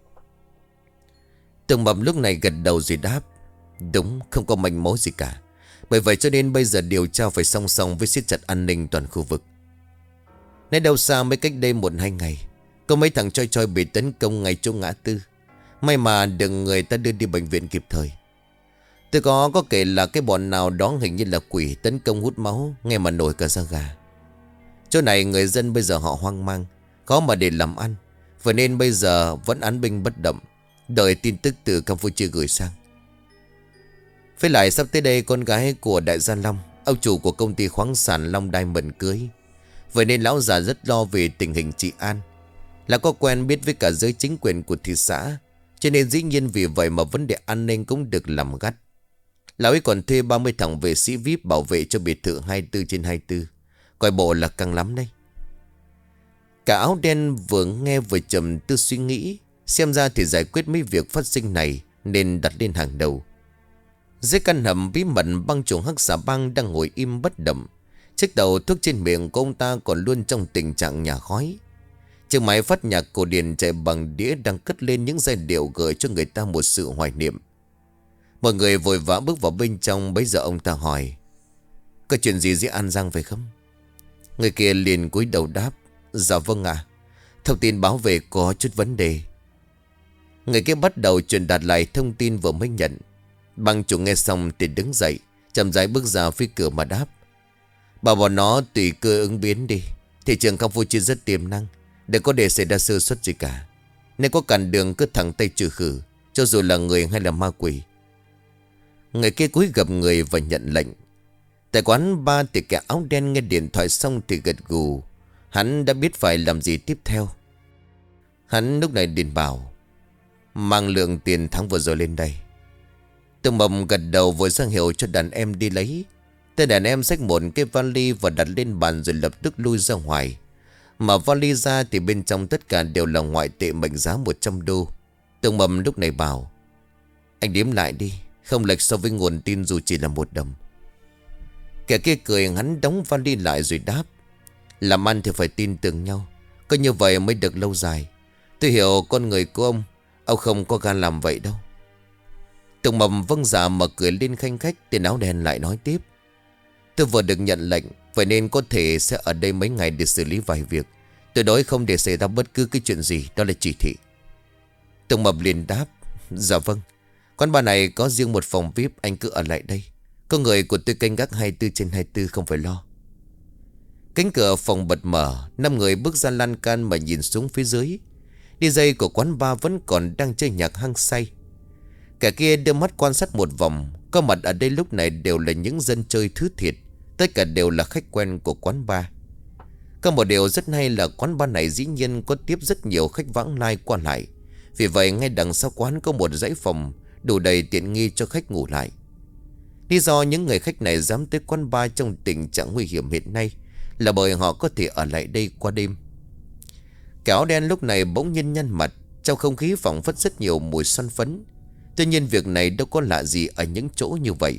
Tùng Mập lúc này gật đầu rồi đáp: Đúng, không có manh mối gì cả. Bởi vậy cho nên bây giờ điều tra phải song song với siết chặt an ninh toàn khu vực. Nói đâu xa mấy cách đây một hai ngày, có mấy thằng choi choi bị tấn công ngay chỗ ngã tư. May mà được người ta đưa đi bệnh viện kịp thời. Tôi có có kể là cái bọn nào đó hình như là quỷ tấn công hút máu, nghe mà nổi cả da gà. Chỗ này người dân bây giờ họ hoang mang, khó mà để làm ăn. Vậy nên bây giờ vẫn án binh bất động, đợi tin tức từ Campuchia gửi sang. Với lại sắp tới đây con gái của đại gia Long, ông chủ của công ty khoáng sản Long Diamond cưới. Vậy nên lão già rất lo về tình hình trị an. Là có quen biết với cả giới chính quyền của thị xã, cho nên dĩ nhiên vì vậy mà vấn đề an ninh cũng được làm gắt. Lão ấy còn thuê ba mươi thằng vệ sĩ vi ai pi bảo vệ cho biệt thự hai mươi tư trên hai mươi tư. Coi bộ là căng lắm đấy. Cả áo đen vừa nghe vừa trầm tư suy nghĩ. Xem ra thì giải quyết mấy việc phát sinh này nên đặt lên hàng đầu. Dưới căn hầm bí mật, băng chủ Hắc Xà Bang đang ngồi im bất động. Chiếc đầu thuốc trên miệng của ông ta còn luôn trong tình trạng nhả khói. Chiếc máy phát nhạc cổ điển chạy bằng đĩa đang cất lên những giai điệu gửi cho người ta một sự hoài niệm. Mọi người vội vã bước vào bên trong. Bấy giờ ông ta hỏi: Có chuyện gì giữa An Giang phải không? Người kia liền cúi đầu đáp: Dạ vâng ạ. Thông tin báo về có chút vấn đề. Người kia bắt đầu truyền đạt lại thông tin vừa mới nhận. Băng chủ nghe xong thì đứng dậy, chậm rãi bước ra phía cửa mà đáp: Bảo bọn nó tùy cơ ứng biến đi. Thị trường Campuchia rất tiềm năng, đừng có để xảy ra sơ suất gì cả. Nên có cản đường cứ thẳng tay trừ khử, cho dù là người hay là ma quỷ. Người kia cúi gập người và nhận lệnh. Tại quán bar thì kẻ áo đen nghe điện thoại xong thì gật gù. Hắn đã biết phải làm gì tiếp theo. Hắn lúc này điện bảo: Mang lượng tiền thắng vừa rồi lên đây. Tùng Mập gật đầu vội sang hiệu cho đàn em đi lấy. Tên đàn em xách một cái vali và đặt lên bàn rồi lập tức lui ra ngoài. Mà vali ra thì bên trong tất cả đều là ngoại tệ mệnh giá một trăm đô. Tùng Mập lúc này bảo: Anh đếm lại đi, không lệch so với nguồn tin dù chỉ là một đồng. Kẻ kia cười, hắn đóng vali lại rồi đáp: Làm ăn thì phải tin tưởng nhau, có như vậy mới được lâu dài. Tôi hiểu con người của ông, ông không có gan làm vậy đâu. Tùng Mập vâng dạ mà cười lên khanh khách. Tên áo đen lại nói tiếp: Tôi vừa được nhận lệnh, vậy nên có thể sẽ ở đây mấy ngày để xử lý vài việc. Tuyệt đối không để xảy ra bất cứ cái chuyện gì, đó là chỉ thị. Tùng Mập liền đáp: Dạ vâng. Quán bar này có riêng một phòng vi ai pi, anh cứ ở lại đây. Có người của tôi canh gác hai mươi tư trên hai mươi tư, không phải lo. Cánh cửa phòng bật mở. Năm người bước ra lan can mà nhìn xuống phía dưới. đi jay của quán bar vẫn còn đang chơi nhạc hăng say. Kẻ kia đưa mắt quan sát một vòng. Có mặt ở đây lúc này đều là những dân chơi thứ thiệt. Tất cả đều là khách quen của quán bar. Có một điều rất hay là quán bar này dĩ nhiên có tiếp rất nhiều khách vãng lai qua lại. Vì vậy ngay đằng sau quán có một dãy phòng đủ đầy tiện nghi cho khách ngủ lại. Lý do những người khách này dám tới quán bar trong tình trạng nguy hiểm hiện nay là bởi họ có thể ở lại đây qua đêm. Kẻ áo đen lúc này bỗng nhiên nhăn mặt. Trong không khí phảng phất rất nhiều mùi son phấn. Tuy nhiên việc này đâu có lạ gì ở những chỗ như vậy.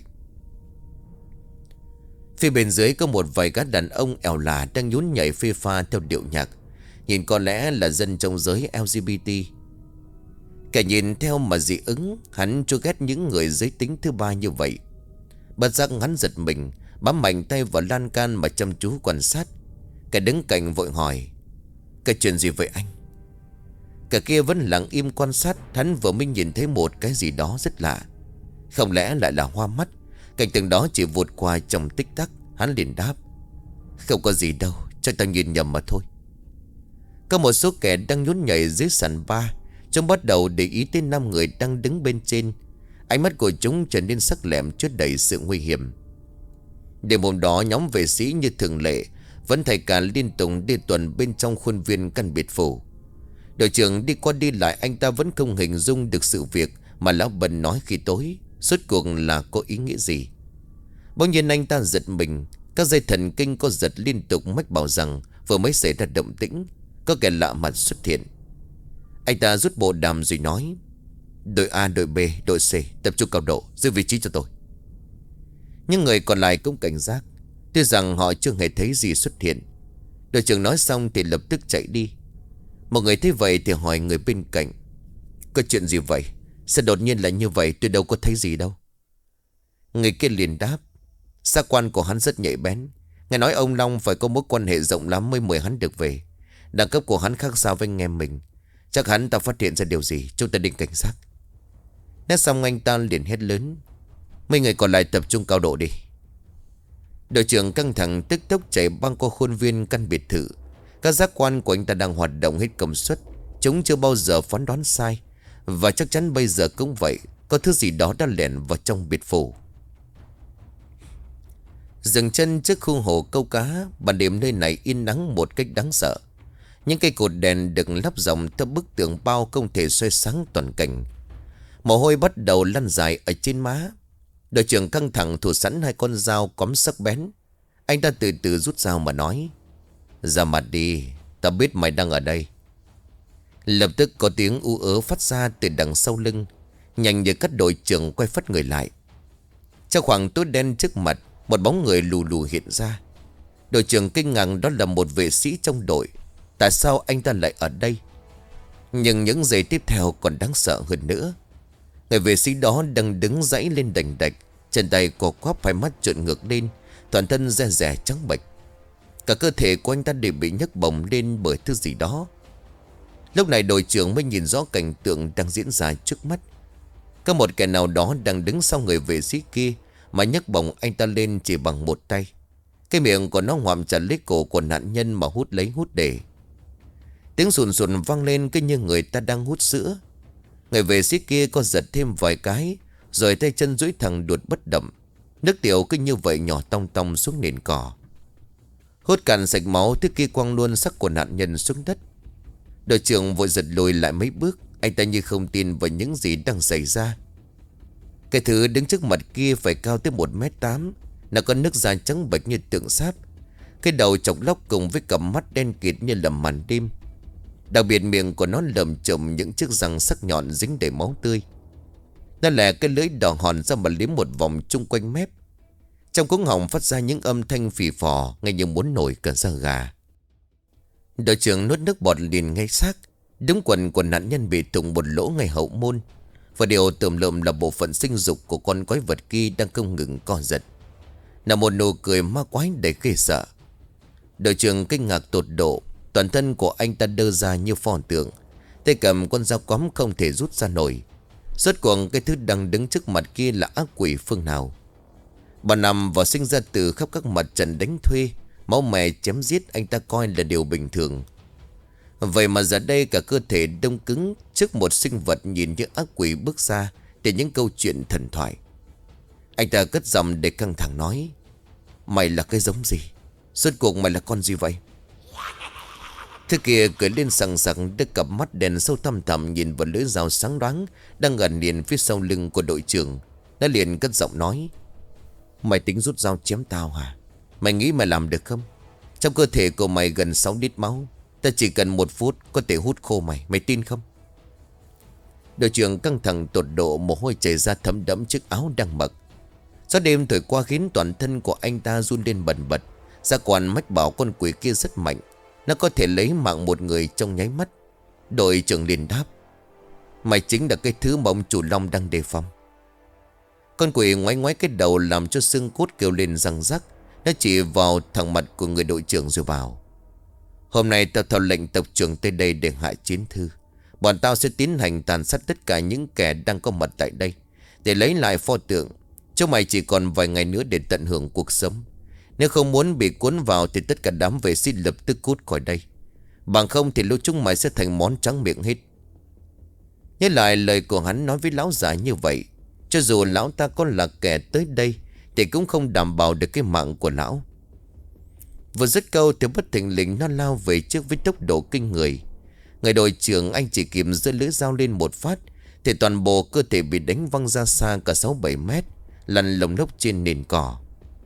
Phía bên dưới có một vài gã đàn ông ẻo lả đang nhún nhảy phê pha theo điệu nhạc. Nhìn có lẽ là dân trong giới lờ giê bê tê. Kẻ nhìn theo mà dị ứng. Hắn chua ghét những người giới tính thứ ba như vậy. Bất giác hắn giật mình, bám mạnh tay vào lan can mà chăm chú quan sát. Kẻ đứng cạnh vội hỏi: cái chuyện gì vậy anh? Kẻ kia vẫn lặng im quan sát. Hắn vừa mới nhìn thấy một cái gì đó rất lạ. Không lẽ lại là hoa mắt? Cảnh tượng đó chỉ vụt qua trong tích tắc. Hắn liền đáp: không có gì đâu, chắc ta nhìn nhầm mà thôi. Có một số kẻ đang nhún nhảy dưới sàn bar. Chúng bắt đầu để ý tới năm người đang đứng bên trên. Ánh mắt của chúng trở nên sắc lẹm, chứa đầy sự nguy hiểm. Đêm hôm đó, nhóm vệ sĩ như thường lệ vẫn thầy cả liên tục đi tuần bên trong khuôn viên căn biệt phủ. Đội trưởng đi qua đi lại, anh ta vẫn không hình dung được sự việc mà lão Bần nói khi tối suốt cuộc là có ý nghĩa gì. Bỗng nhiên anh ta giật mình. Các dây thần kinh có giật liên tục, mách bảo rằng vừa mới xảy ra động tĩnh, có kẻ lạ mặt xuất hiện. Anh ta rút bộ đàm rồi nói: đội A, đội B, đội C tập trung cao độ, giữ vị trí cho tôi. Những người còn lại cũng cảnh giác. Tuy rằng họ chưa hề thấy gì xuất hiện. Đội trưởng nói xong thì lập tức chạy đi. Một người thấy vậy thì hỏi người bên cạnh: có chuyện gì vậy? Sao đột nhiên lại như vậy? Tôi đâu có thấy gì đâu. Người kia liền đáp: giác quan của hắn rất nhạy bén. Nghe nói ông Long phải có mối quan hệ rộng lắm mới mời hắn được về. Đẳng cấp của hắn khác xa với anh em mình. Chắc hắn ta phát hiện ra điều gì. Chúng ta định cảnh giác. Nói xong anh ta liền hét lớn: mấy người còn lại tập trung cao độ đi. Đội trưởng căng thẳng tức tốc chạy băng qua khuôn viên căn biệt thự. Các giác quan của anh ta đang hoạt động hết công suất. Chúng chưa bao giờ phán đoán sai. Và chắc chắn bây giờ cũng vậy. Có thứ gì đó đã lẻn vào trong biệt phủ. Dừng chân trước khu hồ câu cá. Ban đêm nơi này yên nắng một cách đáng sợ. Những cây cột đèn được lắp dòng theo bức tường bao không thể soi sáng toàn cảnh. Mồ hôi bắt đầu lăn dài ở trên má. Đội trưởng căng thẳng thủ sẵn hai con dao cóm sắc bén. Anh ta từ từ rút dao mà nói: ra mặt đi, ta biết mày đang ở đây. Lập tức có tiếng u ớ phát ra từ đằng sau lưng. Nhanh như cắt, đội trưởng quay phắt người lại. Trong khoảng tối đen trước mặt, một bóng người lù lù hiện ra. Đội trưởng kinh ngạc, đó là một vệ sĩ trong đội. Tại sao anh ta lại ở đây? Nhưng những giây tiếp theo còn đáng sợ hơn nữa. Người vệ sĩ đó đang đứng dãy lên đành đạch, chân tay co quắp, hai mắt trợn ngược lên, toàn thân da rẻ trắng bệch. Cả cơ thể của anh ta đều bị nhấc bổng lên bởi thứ gì đó. Lúc này đội trưởng mới nhìn rõ cảnh tượng đang diễn ra trước mắt. Có một kẻ nào đó đang đứng sau người vệ sĩ kia mà nhấc bổng anh ta lên chỉ bằng một tay. Cái miệng của nó ngoạm chặt lấy cổ của nạn nhân mà hút lấy hút để. Tiếng sùn sùn vang lên cứ như người ta đang hút sữa. Người vệ sĩ kia có giật thêm vài cái, rồi tay chân duỗi thẳng đuột bất động. Nước tiểu cứ như vậy nhỏ tong tong xuống nền cỏ. Hút cạn sạch máu, thứ kia quăng luôn xác của nạn nhân xuống đất. Đội trưởng vội giật lùi lại mấy bước. Anh ta như không tin vào những gì đang xảy ra. Cái thứ đứng trước mặt kia phải cao tới một mét tám. Nó có nước da trắng bệch như tượng sáp. Cái đầu chọc lóc cùng với cặp mắt đen kịt như là màn đêm. Đặc biệt miệng của nó lởm chởm những chiếc răng sắc nhọn dính đầy máu tươi. Nó lè cái lưỡi đỏ hòn ra mà liếm một vòng chung quanh mép. Trong cuống họng phát ra những âm thanh phì phò, nghe như muốn nổi cả da gà. Đội trưởng nuốt nước bọt liền ngay xác. Đúng quần của nạn nhân bị thủng một lỗ ngay hậu môn. Và điều tởm lợm là bộ phận sinh dục của con quái vật kia đang không ngừng co giật. Là một nụ cười ma quái đầy ghê sợ. Đội trưởng kinh ngạc tột độ. Toàn thân của anh ta đơ ra như pho tượng. Tay cầm con dao cóm không thể rút ra nổi. Rốt cuộc cái thứ đang đứng trước mặt kia là ác quỷ phương nào? Bà nằm và sinh ra từ khắp các mặt trận đánh thuê. Máu mè chém giết anh ta coi là điều bình thường. Vậy mà giờ đây cả cơ thể đông cứng trước một sinh vật nhìn như ác quỷ bước ra để những câu chuyện thần thoại. Anh ta cất giọng để căng thẳng nói: mày là cái giống gì? Rốt cuộc mày là con gì vậy? Thứ kia cười lên sằng sặc, đưa cặp mắt đèn sâu thăm thẳm nhìn vào lưỡi dao sáng đoán đang gần liền phía sau lưng của đội trưởng. Nó liền cất giọng nói: mày tính rút dao chém tao hả? Mày nghĩ mày làm được không? Trong cơ thể của mày gần sáu lít máu. Ta chỉ cần một phút có thể hút khô mày. Mày tin không? Đội trưởng căng thẳng tột độ, mồ hôi chảy ra thấm đẫm chiếc áo đang mặc. Gió đêm thổi qua khiến toàn thân của anh ta run lên bần bật. Giác quan mách bảo con quỷ kia rất mạnh, nó có thể lấy mạng một người trong nháy mắt. Đội trưởng liền đáp: mày chính là cái thứ mà ông chủ Long đang đề phòng. Con quỷ ngoái ngoái cái đầu làm cho xương cốt kêu lên răng rắc. Nó chỉ vào thẳng mặt của người đội trưởng rồi bảo: hôm nay tao theo lệnh tộc trưởng tới đây để hạ chiến thư. Bọn tao sẽ tiến hành tàn sát tất cả những kẻ đang có mặt tại đây, để lấy lại pho tượng. Chúng mày chỉ còn vài ngày nữa để tận hưởng cuộc sống. Nếu không muốn bị cuốn vào thì tất cả đám vệ sĩ lập tức cút khỏi đây. Bằng không thì lúc chúng mày sẽ thành món trắng miệng hết. Nhớ lại lời của hắn nói với lão già như vậy, cho dù lão ta có là kẻ tới đây thì cũng không đảm bảo được cái mạng của lão. Vừa dứt câu thì bất thình lình nó lao về trước với tốc độ kinh người. Người đội trưởng anh chỉ kịp giơ lưỡi dao lên một phát thì toàn bộ cơ thể bị đánh văng ra xa cả sáu bảy mét, lăn lồng lốc trên nền cỏ.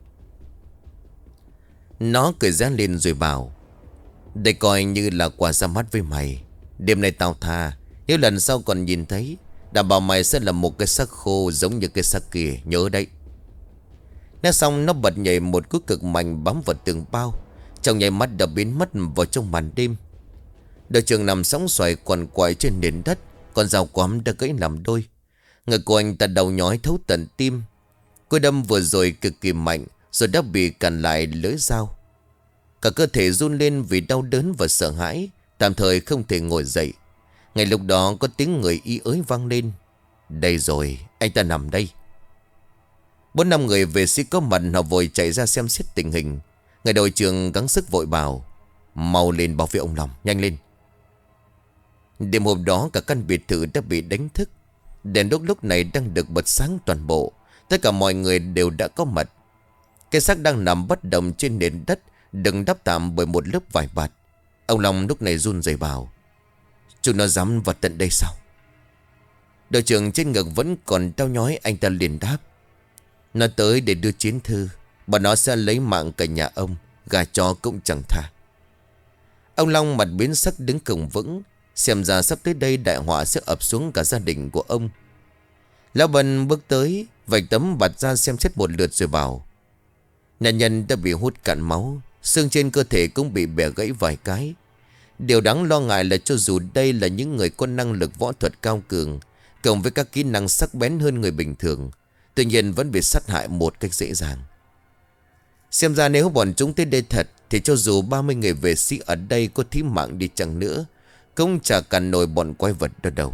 Nó cười ráng lên rồi bảo: đây coi như là quà ra mắt với mày. Đêm nay tao tha, nếu lần sau còn nhìn thấy, đảm bảo mày sẽ là một cái xác khô giống như cái xác kia, nhớ đấy. Nói xong nó bật nhảy một cú cực mạnh bám vào tường bao, trong nháy mắt đã biến mất vào trong màn đêm. Đội trưởng nằm sóng xoài quằn quại trên nền đất, con dao quắm đã gãy làm đôi. Người của anh ta đau nhói thấu tận tim. Cú đâm vừa rồi cực kỳ mạnh, rồi đã bị cản lại lưỡi dao. Cả cơ thể run lên vì đau đớn và sợ hãi, tạm thời không thể ngồi dậy. Ngay lúc đó có tiếng người y ới vang lên: đây rồi, anh ta nằm đây. Bốn năm người vệ sĩ có mặt, họ vội chạy ra xem xét tình hình. Người đội trưởng gắng sức vội bảo: mau lên bảo vệ ông Long, nhanh lên. Đêm hôm đó cả căn biệt thự đã bị đánh thức. Đèn đốt lúc này đang được bật sáng toàn bộ. Tất cả mọi người đều đã có mặt. Cái xác đang nằm bất động trên nền đất, đừng đắp tạm bởi một lớp vải bạt. Ông Long lúc này run rẩy bảo: chúng nó dám vào tận đây sao? Đội trưởng trên ngực vẫn còn đau nhói, anh ta liền đáp: nó tới để đưa chiến thư, bọn nó sẽ lấy mạng cả nhà ông, gà chó cũng chẳng tha. Ông Long mặt biến sắc đứng cổng vững, xem ra sắp tới đây đại họa sẽ ập xuống cả gia đình của ông. Lão Bân bước tới, vạch tấm bạt ra xem xét một lượt rồi bảo: nạn nhân đã bị hút cạn máu, xương trên cơ thể cũng bị bẻ gãy vài cái. Điều đáng lo ngại là cho dù đây là những người có năng lực võ thuật cao cường, cộng với các kỹ năng sắc bén hơn người bình thường, tuy nhiên vẫn bị sát hại một cách dễ dàng. Xem ra nếu bọn chúng tới đây thật thì cho dù ba mươi người vệ sĩ ở đây có thí mạng đi chăng nữa, cũng chả cản nổi bọn quái vật đó đâu.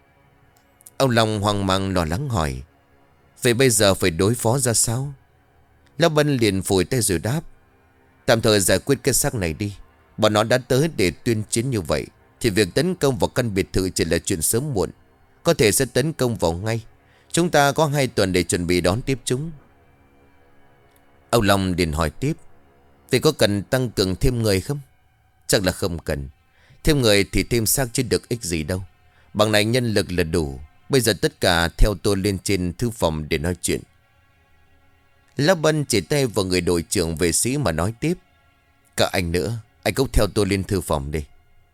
Ông Long hoang mang lo lắng hỏi: vậy bây giờ phải đối phó ra sao? Lão Bân liền phủi tay rồi đáp: tạm thời giải quyết cái xác này đi. Bọn nó đã tới để tuyên chiến như vậy thì việc tấn công vào căn biệt thự chỉ là chuyện sớm muộn. Có thể sẽ tấn công vào ngay. Chúng ta có hai tuần để chuẩn bị đón tiếp chúng. Ông Long liền hỏi tiếp: vậy có cần tăng cường thêm người không? Chắc là không cần. Thêm người thì thêm xác chứ được ích gì đâu. Bằng này nhân lực là đủ. Bây giờ tất cả theo tôi lên trên thư phòng để nói chuyện. Lão Bân chỉ tay vào người đội trưởng vệ sĩ mà nói tiếp: cả anh nữa, anh cũng theo tôi lên thư phòng đi.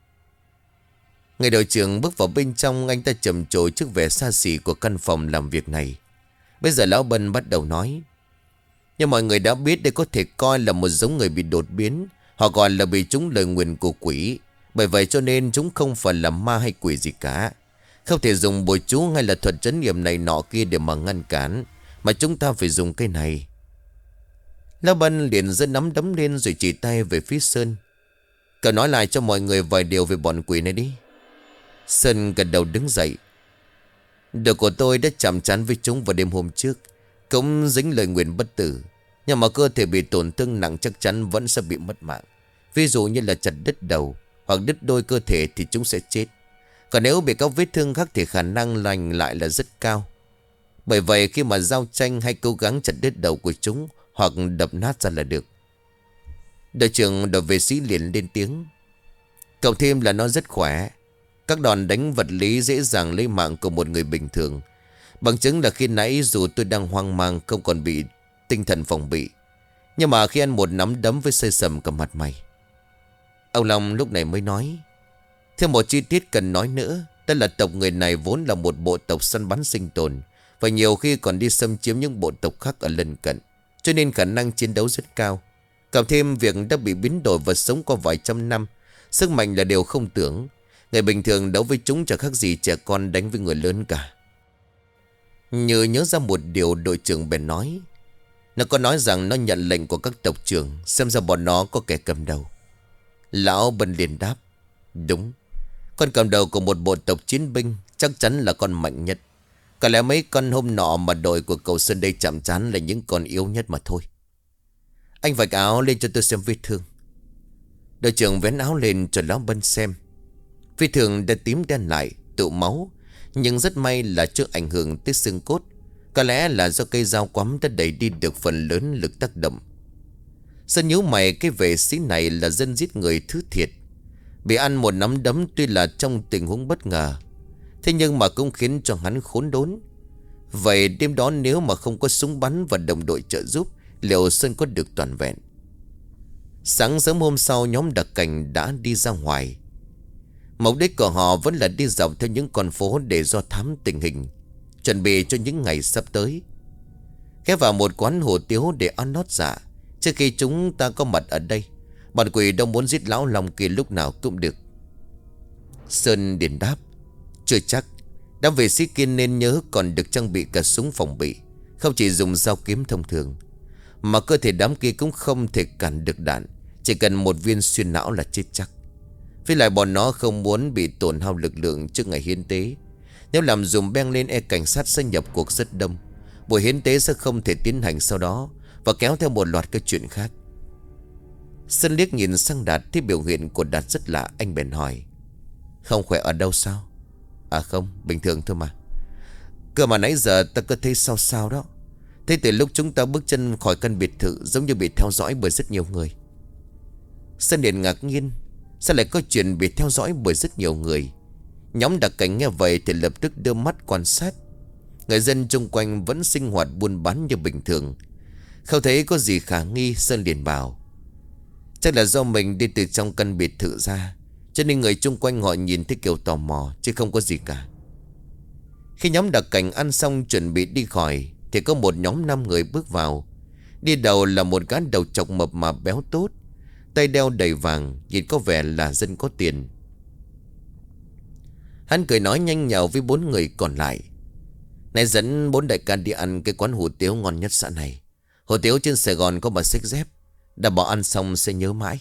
Người đội trưởng bước vào bên trong, anh ta trầm trồ trước vẻ xa xỉ của căn phòng làm việc này. Bây giờ Lão Bân bắt đầu nói: nhưng mọi người đã biết đây có thể coi là một giống người bị đột biến, họ gọi là bị trúng lời nguyền của quỷ. Bởi vậy cho nên chúng không phải là ma hay quỷ gì cả. Không thể dùng bùa chú hay là thuật trấn nghiệm này nọ kia để mà ngăn cản, mà chúng ta phải dùng cái này. Lão Bân liền giơ nắm đấm lên rồi chỉ tay về phía Sơn: cậu nói lại cho mọi người vài điều về bọn quỷ này đi. Sơn gật đầu đứng dậy: Đội của tôi đã chạm trán với chúng vào đêm hôm trước, cũng dính lời nguyền bất tử. Nhưng mà cơ thể bị tổn thương nặng chắc chắn vẫn sẽ bị mất mạng. Ví dụ như là chặt đứt đầu hoặc đứt đôi cơ thể thì chúng sẽ chết. Còn nếu bị các vết thương khác thì khả năng lành lại là rất cao. Bởi vậy khi mà giao tranh hay cố gắng chặt đứt đầu của chúng hoặc đập nát ra là được. Đội trưởng đội vệ sĩ liền lên tiếng: cộng thêm là nó rất khỏe. Các đòn đánh vật lý dễ dàng lấy mạng của một người bình thường. Bằng chứng là khi nãy dù tôi đang hoang mang không còn bị tinh thần phòng bị, nhưng mà khi ăn một nắm đấm với xây sầm cả mặt mày. Ông Long lúc này mới nói: thêm một chi tiết cần nói nữa. Tên là tộc người này vốn là một bộ tộc săn bắn sinh tồn, và nhiều khi còn đi xâm chiếm những bộ tộc khác ở lân cận, cho nên khả năng chiến đấu rất cao. Cộng thêm việc đã bị biến đổi và sống qua vài trăm năm, sức mạnh là điều không tưởng. Người bình thường đấu với chúng chẳng khác gì trẻ con đánh với người lớn cả. Như nhớ ra một điều, đội trưởng bèn nói. Nó có nói rằng nó nhận lệnh của các tộc trưởng, xem ra bọn nó có kẻ cầm đầu. Lão Bân liền đáp. Đúng, con cầm đầu của một bộ tộc chiến binh chắc chắn là con mạnh nhất. Có lẽ mấy con hôm nọ mà đội của cậu Sơn đây chạm trán là những con yếu nhất mà thôi. Anh vạch áo lên cho tôi xem vết thương. Đội trưởng vén áo lên cho lão Bân xem. Vết thương đã tím đen lại, tụ máu, nhưng rất may là chưa ảnh hưởng tới xương cốt. Có lẽ là do cây dao quắm đã đẩy đi được phần lớn lực tác động. Sơn nhíu mày, cái vệ sĩ này là dân giết người thứ thiệt. Bị ăn một nắm đấm tuy là trong tình huống bất ngờ, thế nhưng mà cũng khiến cho hắn khốn đốn. Vậy đêm đó nếu mà không có súng bắn và đồng đội trợ giúp, liệu Sơn có được toàn vẹn? Sáng sớm hôm sau, nhóm đặc cảnh đã đi ra ngoài. Mục đích của họ vẫn là đi dọc theo những con phố để do thám tình hình, chuẩn bị cho những ngày sắp tới. Ghé vào một quán hủ tiếu để ăn nót dạ. Trước khi chúng ta có mặt ở đây, bọn quỷ đâu muốn giết lão Long kia lúc nào cũng được. Sơn điền đáp. Chưa chắc. Đám vệ sĩ kia nên nhớ còn được trang bị cả súng phòng bị, không chỉ dùng dao kiếm thông thường. Mà cơ thể đám kia cũng không thể cản được đạn, chỉ cần một viên xuyên não là chết chắc. Với lại bọn nó không muốn bị tổn hao lực lượng trước ngày hiến tế. Nếu làm dùm beng lên, e cảnh sát sẽ nhập cuộc rất đông. Buổi hiến tế sẽ không thể tiến hành sau đó, và kéo theo một loạt các chuyện khác. Sơn liếc nhìn sang Đạt, thấy biểu hiện của Đạt rất lạ. Anh bèn hỏi. Không khỏe ở đâu sao? À không, bình thường thôi mà. Cơ mà nãy giờ ta có thấy sao sao đó. Thế từ lúc chúng ta bước chân khỏi căn biệt thự, giống như bị theo dõi bởi rất nhiều người. Sơn liền ngạc nhiên. Sao lại có chuyện bị theo dõi bởi rất nhiều người? Nhóm đặc cảnh nghe vậy thì lập tức đưa mắt quan sát. Người dân xung quanh vẫn sinh hoạt buôn bán như bình thường. Không thấy có gì khả nghi. Sơn liền bảo. Chắc là do mình đi từ trong căn biệt thự ra, cho nên người chung quanh họ nhìn thấy kiểu tò mò, chứ không có gì cả. Khi nhóm đặc cảnh ăn xong chuẩn bị đi khỏi, thì có một nhóm năm người bước vào. Đi đầu là một gã đầu trọc mập mà béo tốt, tay đeo đầy vàng, nhìn có vẻ là dân có tiền. Hắn cười nói nhanh nhào với bốn người còn lại. Này, dẫn bốn đại ca đi ăn cái quán hủ tiếu ngon nhất xã này. Hủ tiếu trên Sài Gòn có bà xích dép, đảm bảo ăn xong sẽ nhớ mãi.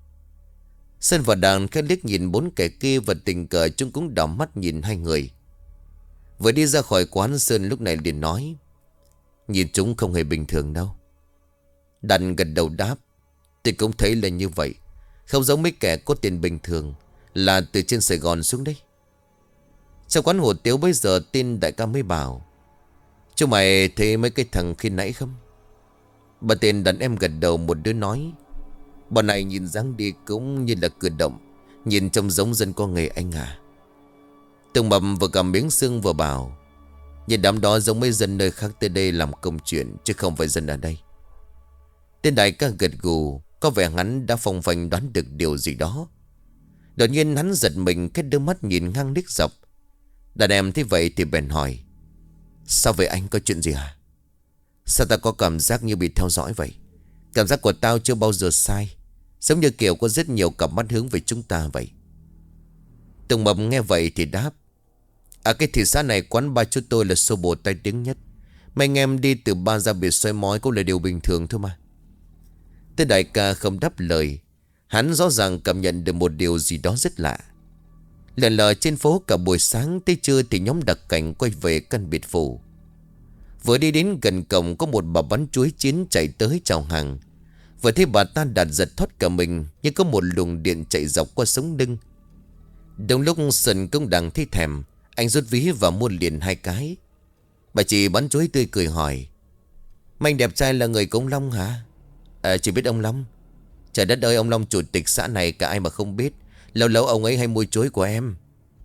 Sơn và Đàn khẽ liếc nhìn bốn kẻ kia, và tình cờ chúng cũng đảo mắt nhìn hai người. Vừa đi ra khỏi quán, Sơn lúc này liền nói. Nhìn chúng không hề bình thường đâu. Đàn gật đầu đáp. Tôi cũng thấy là như vậy. Không giống mấy kẻ có tiền bình thường, là từ trên Sài Gòn xuống đây. Trong quán hủ tiếu bây giờ tin đại ca mới bảo. Chúng mày thấy mấy cái thằng khi nãy không? Bà tên đàn em gật đầu, một đứa nói. Bọn này nhìn dáng đi cũng như là cử động, nhìn trông giống dân có nghề anh à. Tùng Mập vừa cầm miếng xương vừa bảo. Nhìn đám đó giống mấy dân nơi khác tới đây làm công chuyện, chứ không phải dân ở đây. Tên đại ca gật gù, có vẻ hắn đã phong phanh đoán được điều gì đó. Đột nhiên hắn giật mình, cái đôi mắt nhìn ngang liếc dọc. Đàn em thấy vậy thì bèn hỏi. Sao vậy anh, có chuyện gì hả? Sao ta có cảm giác như bị theo dõi vậy? Cảm giác của tao chưa bao giờ sai, giống như kiểu có rất nhiều cặp mắt hướng về chúng ta vậy. Tùng Mập nghe vậy thì đáp. À, cái thị xã này quán ba chú tôi là xô bồ tai tiếng nhất. Mấy anh em đi từ ba ra biệt xoay mói cũng là điều bình thường thôi mà. Tên đại ca không đáp lời. Hắn rõ ràng cảm nhận được một điều gì đó rất lạ. Lần lờ trên phố cả buổi sáng tới trưa thì nhóm đặc cảnh quay về căn biệt phủ. Vừa đi đến gần cổng, có một bà bán chuối chín chạy tới chào hàng. Vừa thấy bà ta Đạt giật thoát cả mình, như có một luồng điện chạy dọc qua sống lưng. Đồng lúc Sơn cũng đang thấy thèm, anh rút ví và mua liền hai cái. Bà chị bán chuối tươi cười hỏi. Anh đẹp trai là người của ông Long hả? À, chỉ biết ông Long. Trời đất ơi, ông Long chủ tịch xã này cả ai mà không biết. Lâu lâu ông ấy hay mua chuối của em.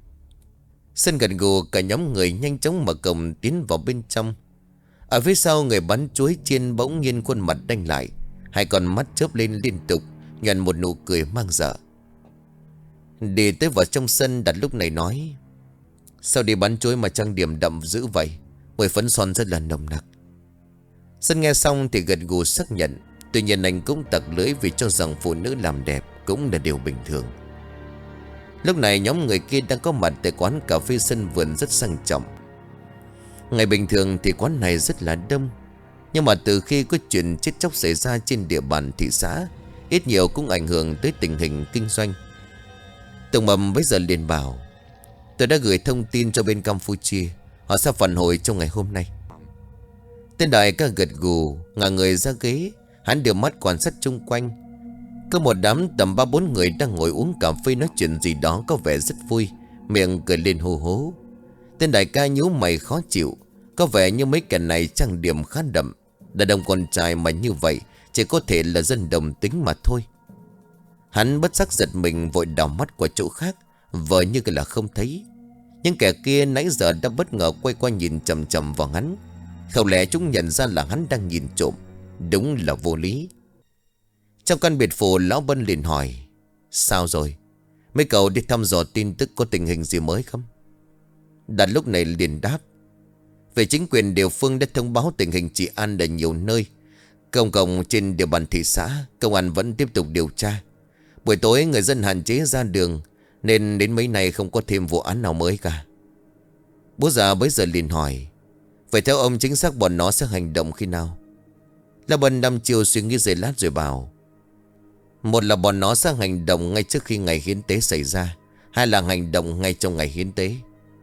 Sơn gần gù, cả nhóm người nhanh chóng mở cổng tiến vào bên trong. Ở phía sau người bán chuối chiên bỗng nhiên khuôn mặt đanh lại, hai con mắt chớp lên liên tục, nhận một nụ cười mang dở. Đi tới vào trong sân, Đạt lúc này nói. Sao đi bán chuối mà trang điểm đậm dữ vậy? Mùi phấn son rất là nồng nặc. Sơn nghe xong thì gật gù xác nhận. Tuy nhiên anh cũng tặc lưỡi vì cho rằng phụ nữ làm đẹp cũng là điều bình thường. Lúc này nhóm người kia đang có mặt tại quán cà phê sân vườn rất sang trọng. Ngày bình thường thì quán này rất là đông, nhưng mà từ khi có chuyện chết chóc xảy ra trên địa bàn thị xã, ít nhiều cũng ảnh hưởng tới tình hình kinh doanh. Tùng Mầm bây giờ liền bảo: tôi đã gửi thông tin cho bên Campuchia, họ sẽ phản hồi trong ngày hôm nay. Tên đại ca gật gù, ngả người ra ghế. Hắn đưa mắt quan sát chung quanh. Có một đám tầm ba bốn người đang ngồi uống cà phê nói chuyện gì đó có vẻ rất vui, miệng cười lên hô hố. Tên đại ca nhíu mày khó chịu. Có vẻ như mấy kẻ này trang điểm khá đậm. Đàn ông con trai mà như vậy chỉ có thể là dân đồng tính mà thôi. Hắn bất giác giật mình, vội đảo mắt qua chỗ khác, vờ như là không thấy. Nhưng kẻ kia nãy giờ đã bất ngờ quay qua nhìn chầm chầm vào hắn. Không lẽ chúng nhận ra là hắn đang nhìn trộm? Đúng là vô lý. Trong căn biệt phủ, lão Bân liền hỏi: sao rồi? Mấy cậu đi thăm dò tin tức có tình hình gì mới không? Đạt lúc này liền đáp: về chính quyền địa phương đã thông báo tình hình trị an ở nhiều nơi công cộng trên địa bàn thị xã. Công an vẫn tiếp tục điều tra. Buổi tối người dân hạn chế ra đường, nên đến mấy nay không có thêm vụ án nào mới cả. Bố già bấy giờ liền hỏi: vậy theo ông chính xác bọn nó sẽ hành động khi nào? Lão Bân đăm chiều suy nghĩ giây lát rồi bảo: một là bọn nó sẽ hành động ngay trước khi ngày hiến tế xảy ra, hai là hành động ngay trong ngày hiến tế.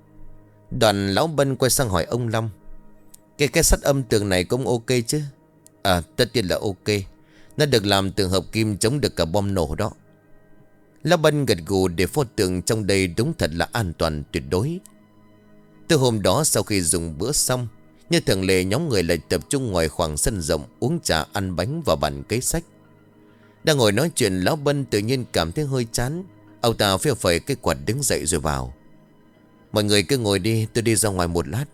Đoàn lão Bân quay sang hỏi ông Long: Cái cái sắt âm tường này cũng ok chứ? À, tất nhiên là ok. Nó được làm từ hợp kim chống được cả bom nổ đó. Lão Bân gật gù, để pho tượng trong đây đúng thật là an toàn tuyệt đối. Từ hôm đó sau khi dùng bữa xong, như thường lệ nhóm người lại tập trung ngoài khoảng sân rộng, uống trà, ăn bánh và bàn kế sách. Đang ngồi nói chuyện, lão Bân tự nhiên cảm thấy hơi chán. Ông ta phê phẩy cái quạt đứng dậy rồi bảo: mọi người cứ ngồi đi, tôi đi ra ngoài một lát.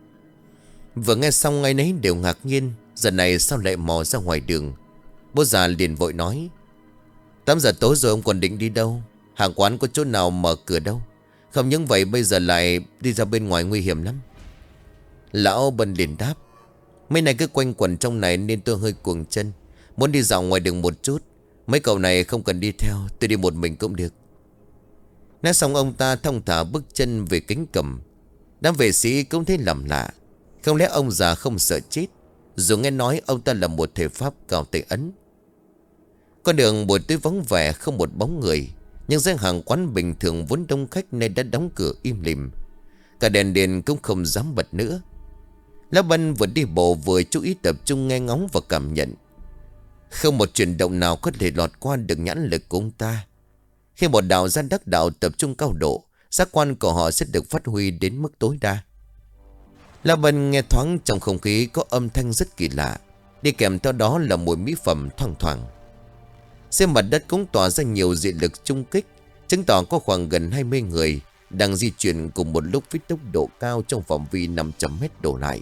Vừa nghe xong ngay nấy đều ngạc nhiên, giờ này sao lại mò ra ngoài đường. Bố già liền vội nói: tám giờ tối rồi, ông còn định đi đâu? Hàng quán có chỗ nào mở cửa đâu. Không những vậy bây giờ lại đi ra bên ngoài nguy hiểm lắm. Lão Bân liền đáp: mấy này cứ quanh quẩn trong này nên tôi hơi cuồng chân, muốn đi dạo ngoài đường một chút. Mấy cậu này không cần đi theo, tôi đi một mình cũng được. Nói xong ông ta thong thả bước chân về cánh cẩm. Đám vệ sĩ cũng thấy lầm lạ. Không lẽ ông già không sợ chết? Dù nghe nói ông ta là một thể pháp cao tay ấn. Con đường buổi tối vắng vẻ, không một bóng người. Nhưng gian hàng quán bình thường vốn đông khách nay đã đóng cửa im lìm. Cả đèn điện cũng không dám bật nữa. Lão Bân vừa đi bộ vừa chú ý tập trung nghe ngóng và cảm nhận. Không một chuyển động nào có thể lọt qua được nhãn lực của ông ta. Khi một đạo gia đắc đạo tập trung cao độ, giác quan của họ sẽ được phát huy đến mức tối đa. Lão Bân nghe thoáng trong không khí có âm thanh rất kỳ lạ, đi kèm theo đó là mùi mỹ phẩm thoang thoảng. Trên mặt đất cũng tỏa ra nhiều dị lực trung kích, chứng tỏ có khoảng gần hai mươi người đang di chuyển cùng một lúc với tốc độ cao trong phạm vi năm trăm mét đổ lại.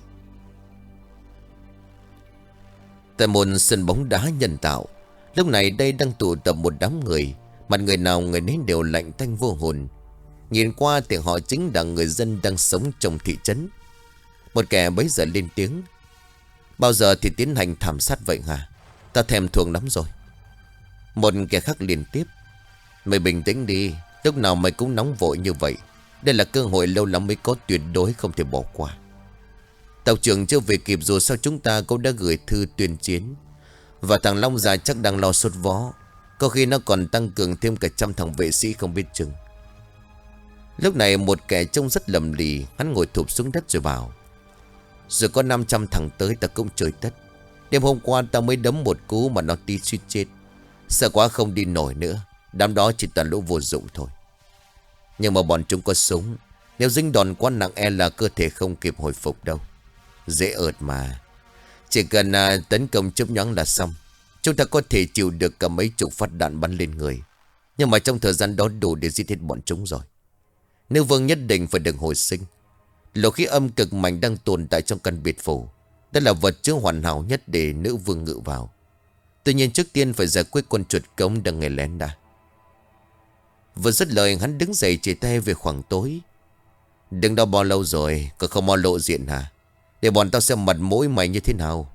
Tại một sân bóng đá nhân tạo, lúc này đây đang tụ tập một đám người. Mặt người nào người nấy đều lạnh tanh vô hồn. Nhìn qua thì họ chính là người dân đang sống trong thị trấn. Một kẻ bấy giờ lên tiếng: bao giờ thì tiến hành thảm sát vậy hả? Ta thèm thuồng lắm rồi. Một kẻ khác liên tiếp: mày bình tĩnh đi, lúc nào mày cũng nóng vội như vậy. Đây là cơ hội lâu lắm mới có, tuyệt đối không thể bỏ qua. Tàu trưởng chưa về kịp, dù sao chúng ta cũng đã gửi thư tuyên chiến. Và thằng Long già chắc đang lo sốt vó, có khi nó còn tăng cường thêm cả trăm thằng vệ sĩ không biết chừng. Lúc này một kẻ trông rất lầm lì, hắn ngồi thụp xuống đất rồi bảo: rồi có năm trăm thằng tới ta cũng chơi tất. Đêm hôm qua ta mới đấm một cú mà nó tí suýt chết. Sợ quá không đi nổi nữa. Đám đó chỉ toàn lũ vô dụng thôi. Nhưng mà bọn chúng có súng, nếu dính đòn quá nặng e là cơ thể không kịp hồi phục đâu. Dễ ợt mà. Chỉ cần à, tấn công chớp nhoáng là xong. Chúng ta có thể chịu được cả mấy chục phát đạn bắn lên người. Nhưng mà trong thời gian đó đủ để giết hết bọn chúng rồi. Nữ vương nhất định phải được hồi sinh. Lỗ khí âm cực mạnh đang tồn tại trong căn biệt phủ. Đây là vật chứa hoàn hảo nhất để nữ vương ngự vào. Tuy nhiên trước tiên phải giải quyết con chuột cống đang nghe lén đã. Vừa dứt lời hắn đứng dậy chỉ tay về khoảng tối. Đứng đó bao lâu rồi, còn không mau lộ diện hả? Để bọn tao xem mặt mũi mày như thế nào.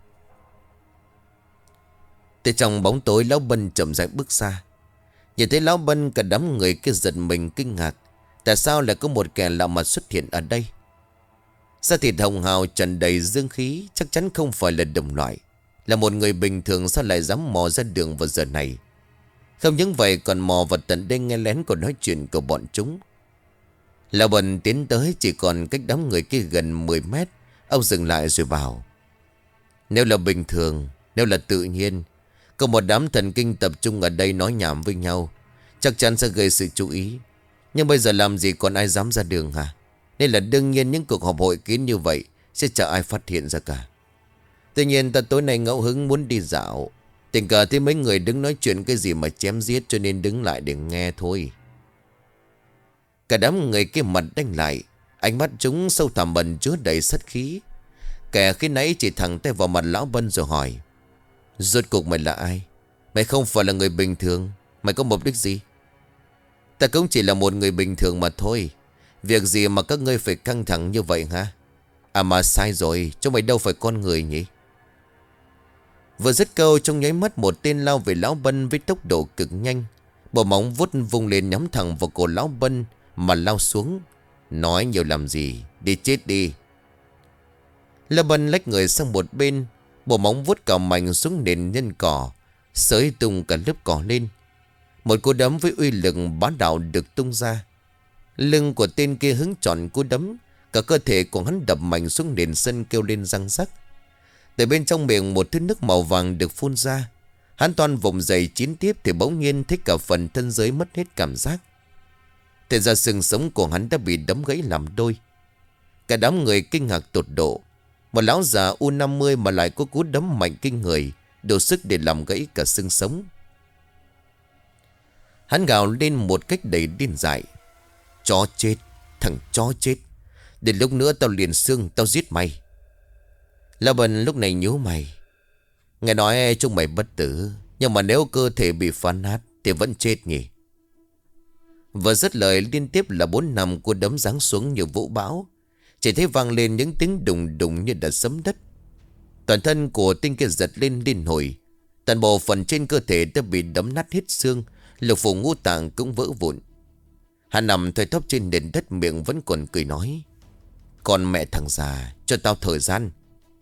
Từ trong bóng tối, lão Bân chậm rãi bước ra. Nhìn thấy lão Bân, cả đám người kia giật mình kinh ngạc. Tại sao lại có một kẻ lạ mặt xuất hiện ở đây? Da thịt hồng hào tràn đầy dương khí, chắc chắn không phải là đồng loại. Là một người bình thường sao lại dám mò ra đường vào giờ này? Không những vậy còn mò vào tận đây nghe lén cuộc nói chuyện của bọn chúng. Lão Bân tiến tới, chỉ còn cách đám người kia gần mười mét. Ông dừng lại rồi bảo: Nếu là bình thường, nếu là tự nhiên, có một đám thần kinh tập trung ở đây nói nhảm với nhau, chắc chắn sẽ gây sự chú ý. Nhưng bây giờ làm gì còn ai dám ra đường hả? Nên là đương nhiên những cuộc họp hội kín như vậy sẽ chẳng ai phát hiện ra cả. Tuy nhiên ta tối nay ngẫu hứng muốn đi dạo, tình cờ thấy mấy người đứng nói chuyện cái gì mà chém giết, cho nên đứng lại để nghe thôi. Cả đám người kia mặt đanh lại, ánh mắt chúng sâu thẳm bần chứa đầy sát khí. Kẻ khi nãy chỉ thẳng tay vào mặt lão Bân rồi hỏi: Rốt cuộc mày là ai? Mày không phải là người bình thường, mày có mục đích gì? Ta cũng chỉ là một người bình thường mà thôi. Việc gì mà các ngươi phải căng thẳng như vậy hả? À mà sai rồi, chúng mày đâu phải con người nhỉ? Vừa dứt câu, trong nháy mắt một tên lao về lão Bân với tốc độ cực nhanh. Bộ móng vuốt vung lên nhắm thẳng vào cổ lão Bân mà lao xuống. Nói nhiều làm gì, đi chết đi. Lão Bân lách người sang một bên, bộ móng vuốt cào mạnh xuống nền nhân cỏ, xới tung cả lớp cỏ lên. Một cú đấm với uy lực bá đạo được tung ra. Lưng của tên kia hứng trọn cú đấm, cả cơ thể của hắn đập mạnh xuống nền sân kêu lên răng rắc. Từ bên trong miệng một thứ nước màu vàng được phun ra. Hắn toan vùng dậy chiến tiếp thì bỗng nhiên thấy cả phần thân giới mất hết cảm giác. Thế ra xương sống của hắn đã bị đấm gãy làm đôi. Cả đám người kinh ngạc tột độ. Một lão già u năm mươi mà lại có cú đấm mạnh kinh người, đủ sức để làm gãy cả xương sống. Hắn gào lên một cách đầy điên dại: Chó chết, thằng chó chết, đến lúc nữa tao liền xương, tao giết mày. Lão Bân lúc này nhíu mày. Nghe nói chúng mày bất tử, nhưng mà nếu cơ thể bị phá nát thì vẫn chết nhỉ? Vừa dứt lời, liên tiếp là bốn năm cú đấm giáng xuống như vũ bão. Chỉ thấy vang lên những tiếng đùng đùng như đã sấm đất. Toàn thân của tên kia giật lên liên hồi. Toàn bộ phần trên cơ thể đã bị đấm nát hết xương, lục phủ ngũ tạng cũng vỡ vụn. Hắn nằm thoi thóp trên nền đất, miệng vẫn còn cười nói: Con mẹ thằng già, cho tao thời gian.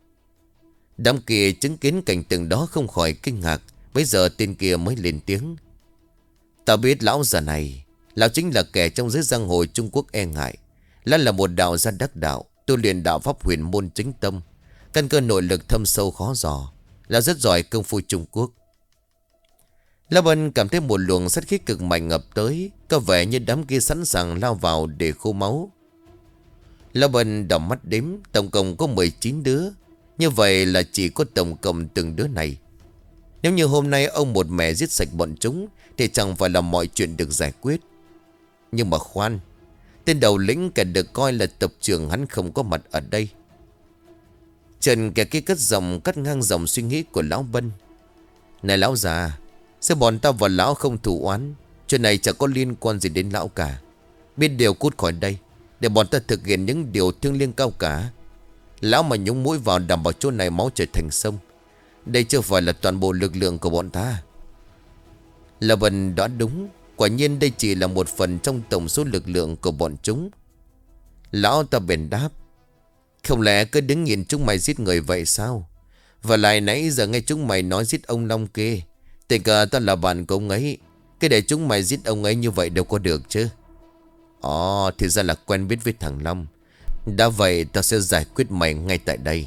Đám kia chứng kiến cảnh tượng đó không khỏi kinh ngạc. Bây giờ tên kia mới lên tiếng: Tao biết lão già này, lão chính là kẻ trong giới giang hồ Trung Quốc e ngại. Lão là một đạo gia đắc đạo, tu luyện đạo pháp huyền môn chính tâm, căn cơ nội lực thâm sâu khó dò. Lão rất giỏi công phu Trung Quốc. Lão Bân cảm thấy một luồng sát khí cực mạnh ngập tới, có vẻ như đám kia sẵn sàng lao vào để khô máu. Lão Bân đảo mắt đếm, tổng cộng có mười chín đứa. Như vậy là chỉ có tổng cộng từng đứa này. Nếu như hôm nay ông một mẻ giết sạch bọn chúng thì chẳng phải là mọi chuyện được giải quyết. Nhưng mà khoan, tên đầu lĩnh kẻ được coi là tộc trưởng hắn không có mặt ở đây. Trần kẻ kia cất giọng cắt ngang dòng suy nghĩ của lão Bân: Này lão già, sao bọn tao và lão không thù oán? Chuyện này chẳng có liên quan gì đến lão cả. Biết điều cút khỏi đây, để bọn ta thực hiện những điều thiêng liêng cao cả. Lão mà nhúng mũi vào đảm bảo chỗ này máu chảy thành sông. Đây chưa phải là toàn bộ lực lượng của bọn ta. Là Bân đã đúng. Quả nhiên đây chỉ là một phần trong tổng số lực lượng của bọn chúng. Lão ta bèn đáp: Không lẽ cứ đứng nhìn chúng mày giết người vậy sao? Và lại nãy giờ nghe chúng mày nói giết ông Long kia. Tình cờ ta là bạn của ông ấy, cái để chúng mày giết ông ấy như vậy đâu có được chứ. Ồ, thì ra là quen biết với thằng Long. Đã vậy ta sẽ giải quyết mày ngay tại đây.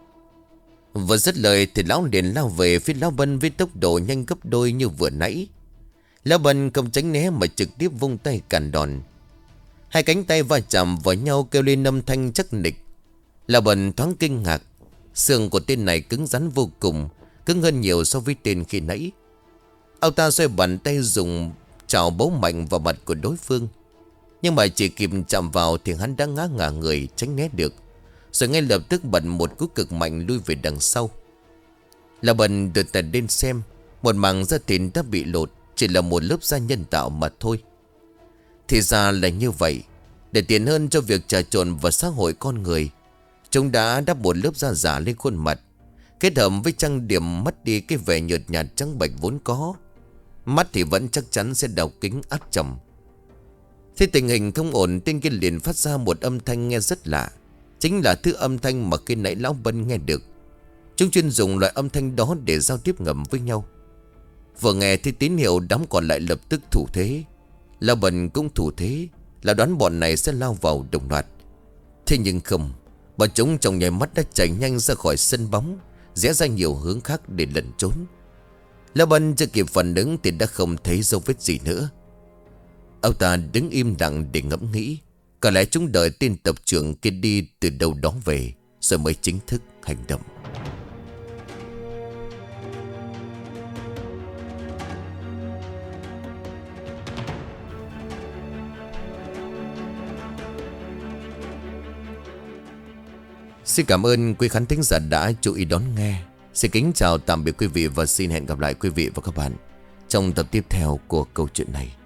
Vừa dứt lời thì lão liền lao về phía lão Bân với tốc độ nhanh gấp đôi như vừa nãy. Lão Bân không tránh né mà trực tiếp vung tay cản đòn. Hai cánh tay va chạm vào nhau kêu lên âm thanh chắc nịch. Lão Bân thoáng kinh ngạc. Xương của tên này cứng rắn vô cùng, cứng hơn nhiều so với tên khi nãy. Ông ta xoay bàn tay dùng chảo bấu mạnh vào mặt của đối phương. Nhưng mà chỉ kịp chạm vào thì hắn đã ngã ngả người tránh né được, rồi ngay lập tức bật một cú cực mạnh lui về đằng sau. Lão Bân đưa tay lên xem, một mảng da thịt đã bị lột, chỉ là một lớp da nhân tạo mà thôi. Thì ra là như vậy. Để tiện hơn cho việc trà trộn vào xã hội con người, chúng đã đắp một lớp da giả lên khuôn mặt, kết hợp với trang điểm mất đi cái vẻ nhợt nhạt trắng bệch vốn có. Mắt thì vẫn chắc chắn sẽ đào kính áp trầm. Thế tình hình không ổn, tên kia liền phát ra một âm thanh nghe rất lạ. Chính là thứ âm thanh mà khi nãy lão Bân nghe được. Chúng chuyên dùng loại âm thanh đó để giao tiếp ngầm với nhau. Vừa nghe thì tín hiệu, đám còn lại lập tức thủ thế. Lão Bân cũng thủ thế, là đoán bọn này sẽ lao vào đồng loạt. Thế nhưng không, bọn chúng trong nháy mắt đã chạy nhanh ra khỏi sân bóng, rẽ ra nhiều hướng khác để lẩn trốn. Lão Bân chưa kịp phản ứng thì đã không thấy dấu vết gì nữa. Ông ta đứng im lặng để ngẫm nghĩ. Có lẽ chúng đợi tên tập trưởng kia đi từ đâu đó về, rồi mới chính thức hành động. Xin cảm ơn quý khán thính giả đã chú ý đón nghe. Xin kính chào tạm biệt quý vị và xin hẹn gặp lại quý vị và các bạn trong tập tiếp theo của câu chuyện này.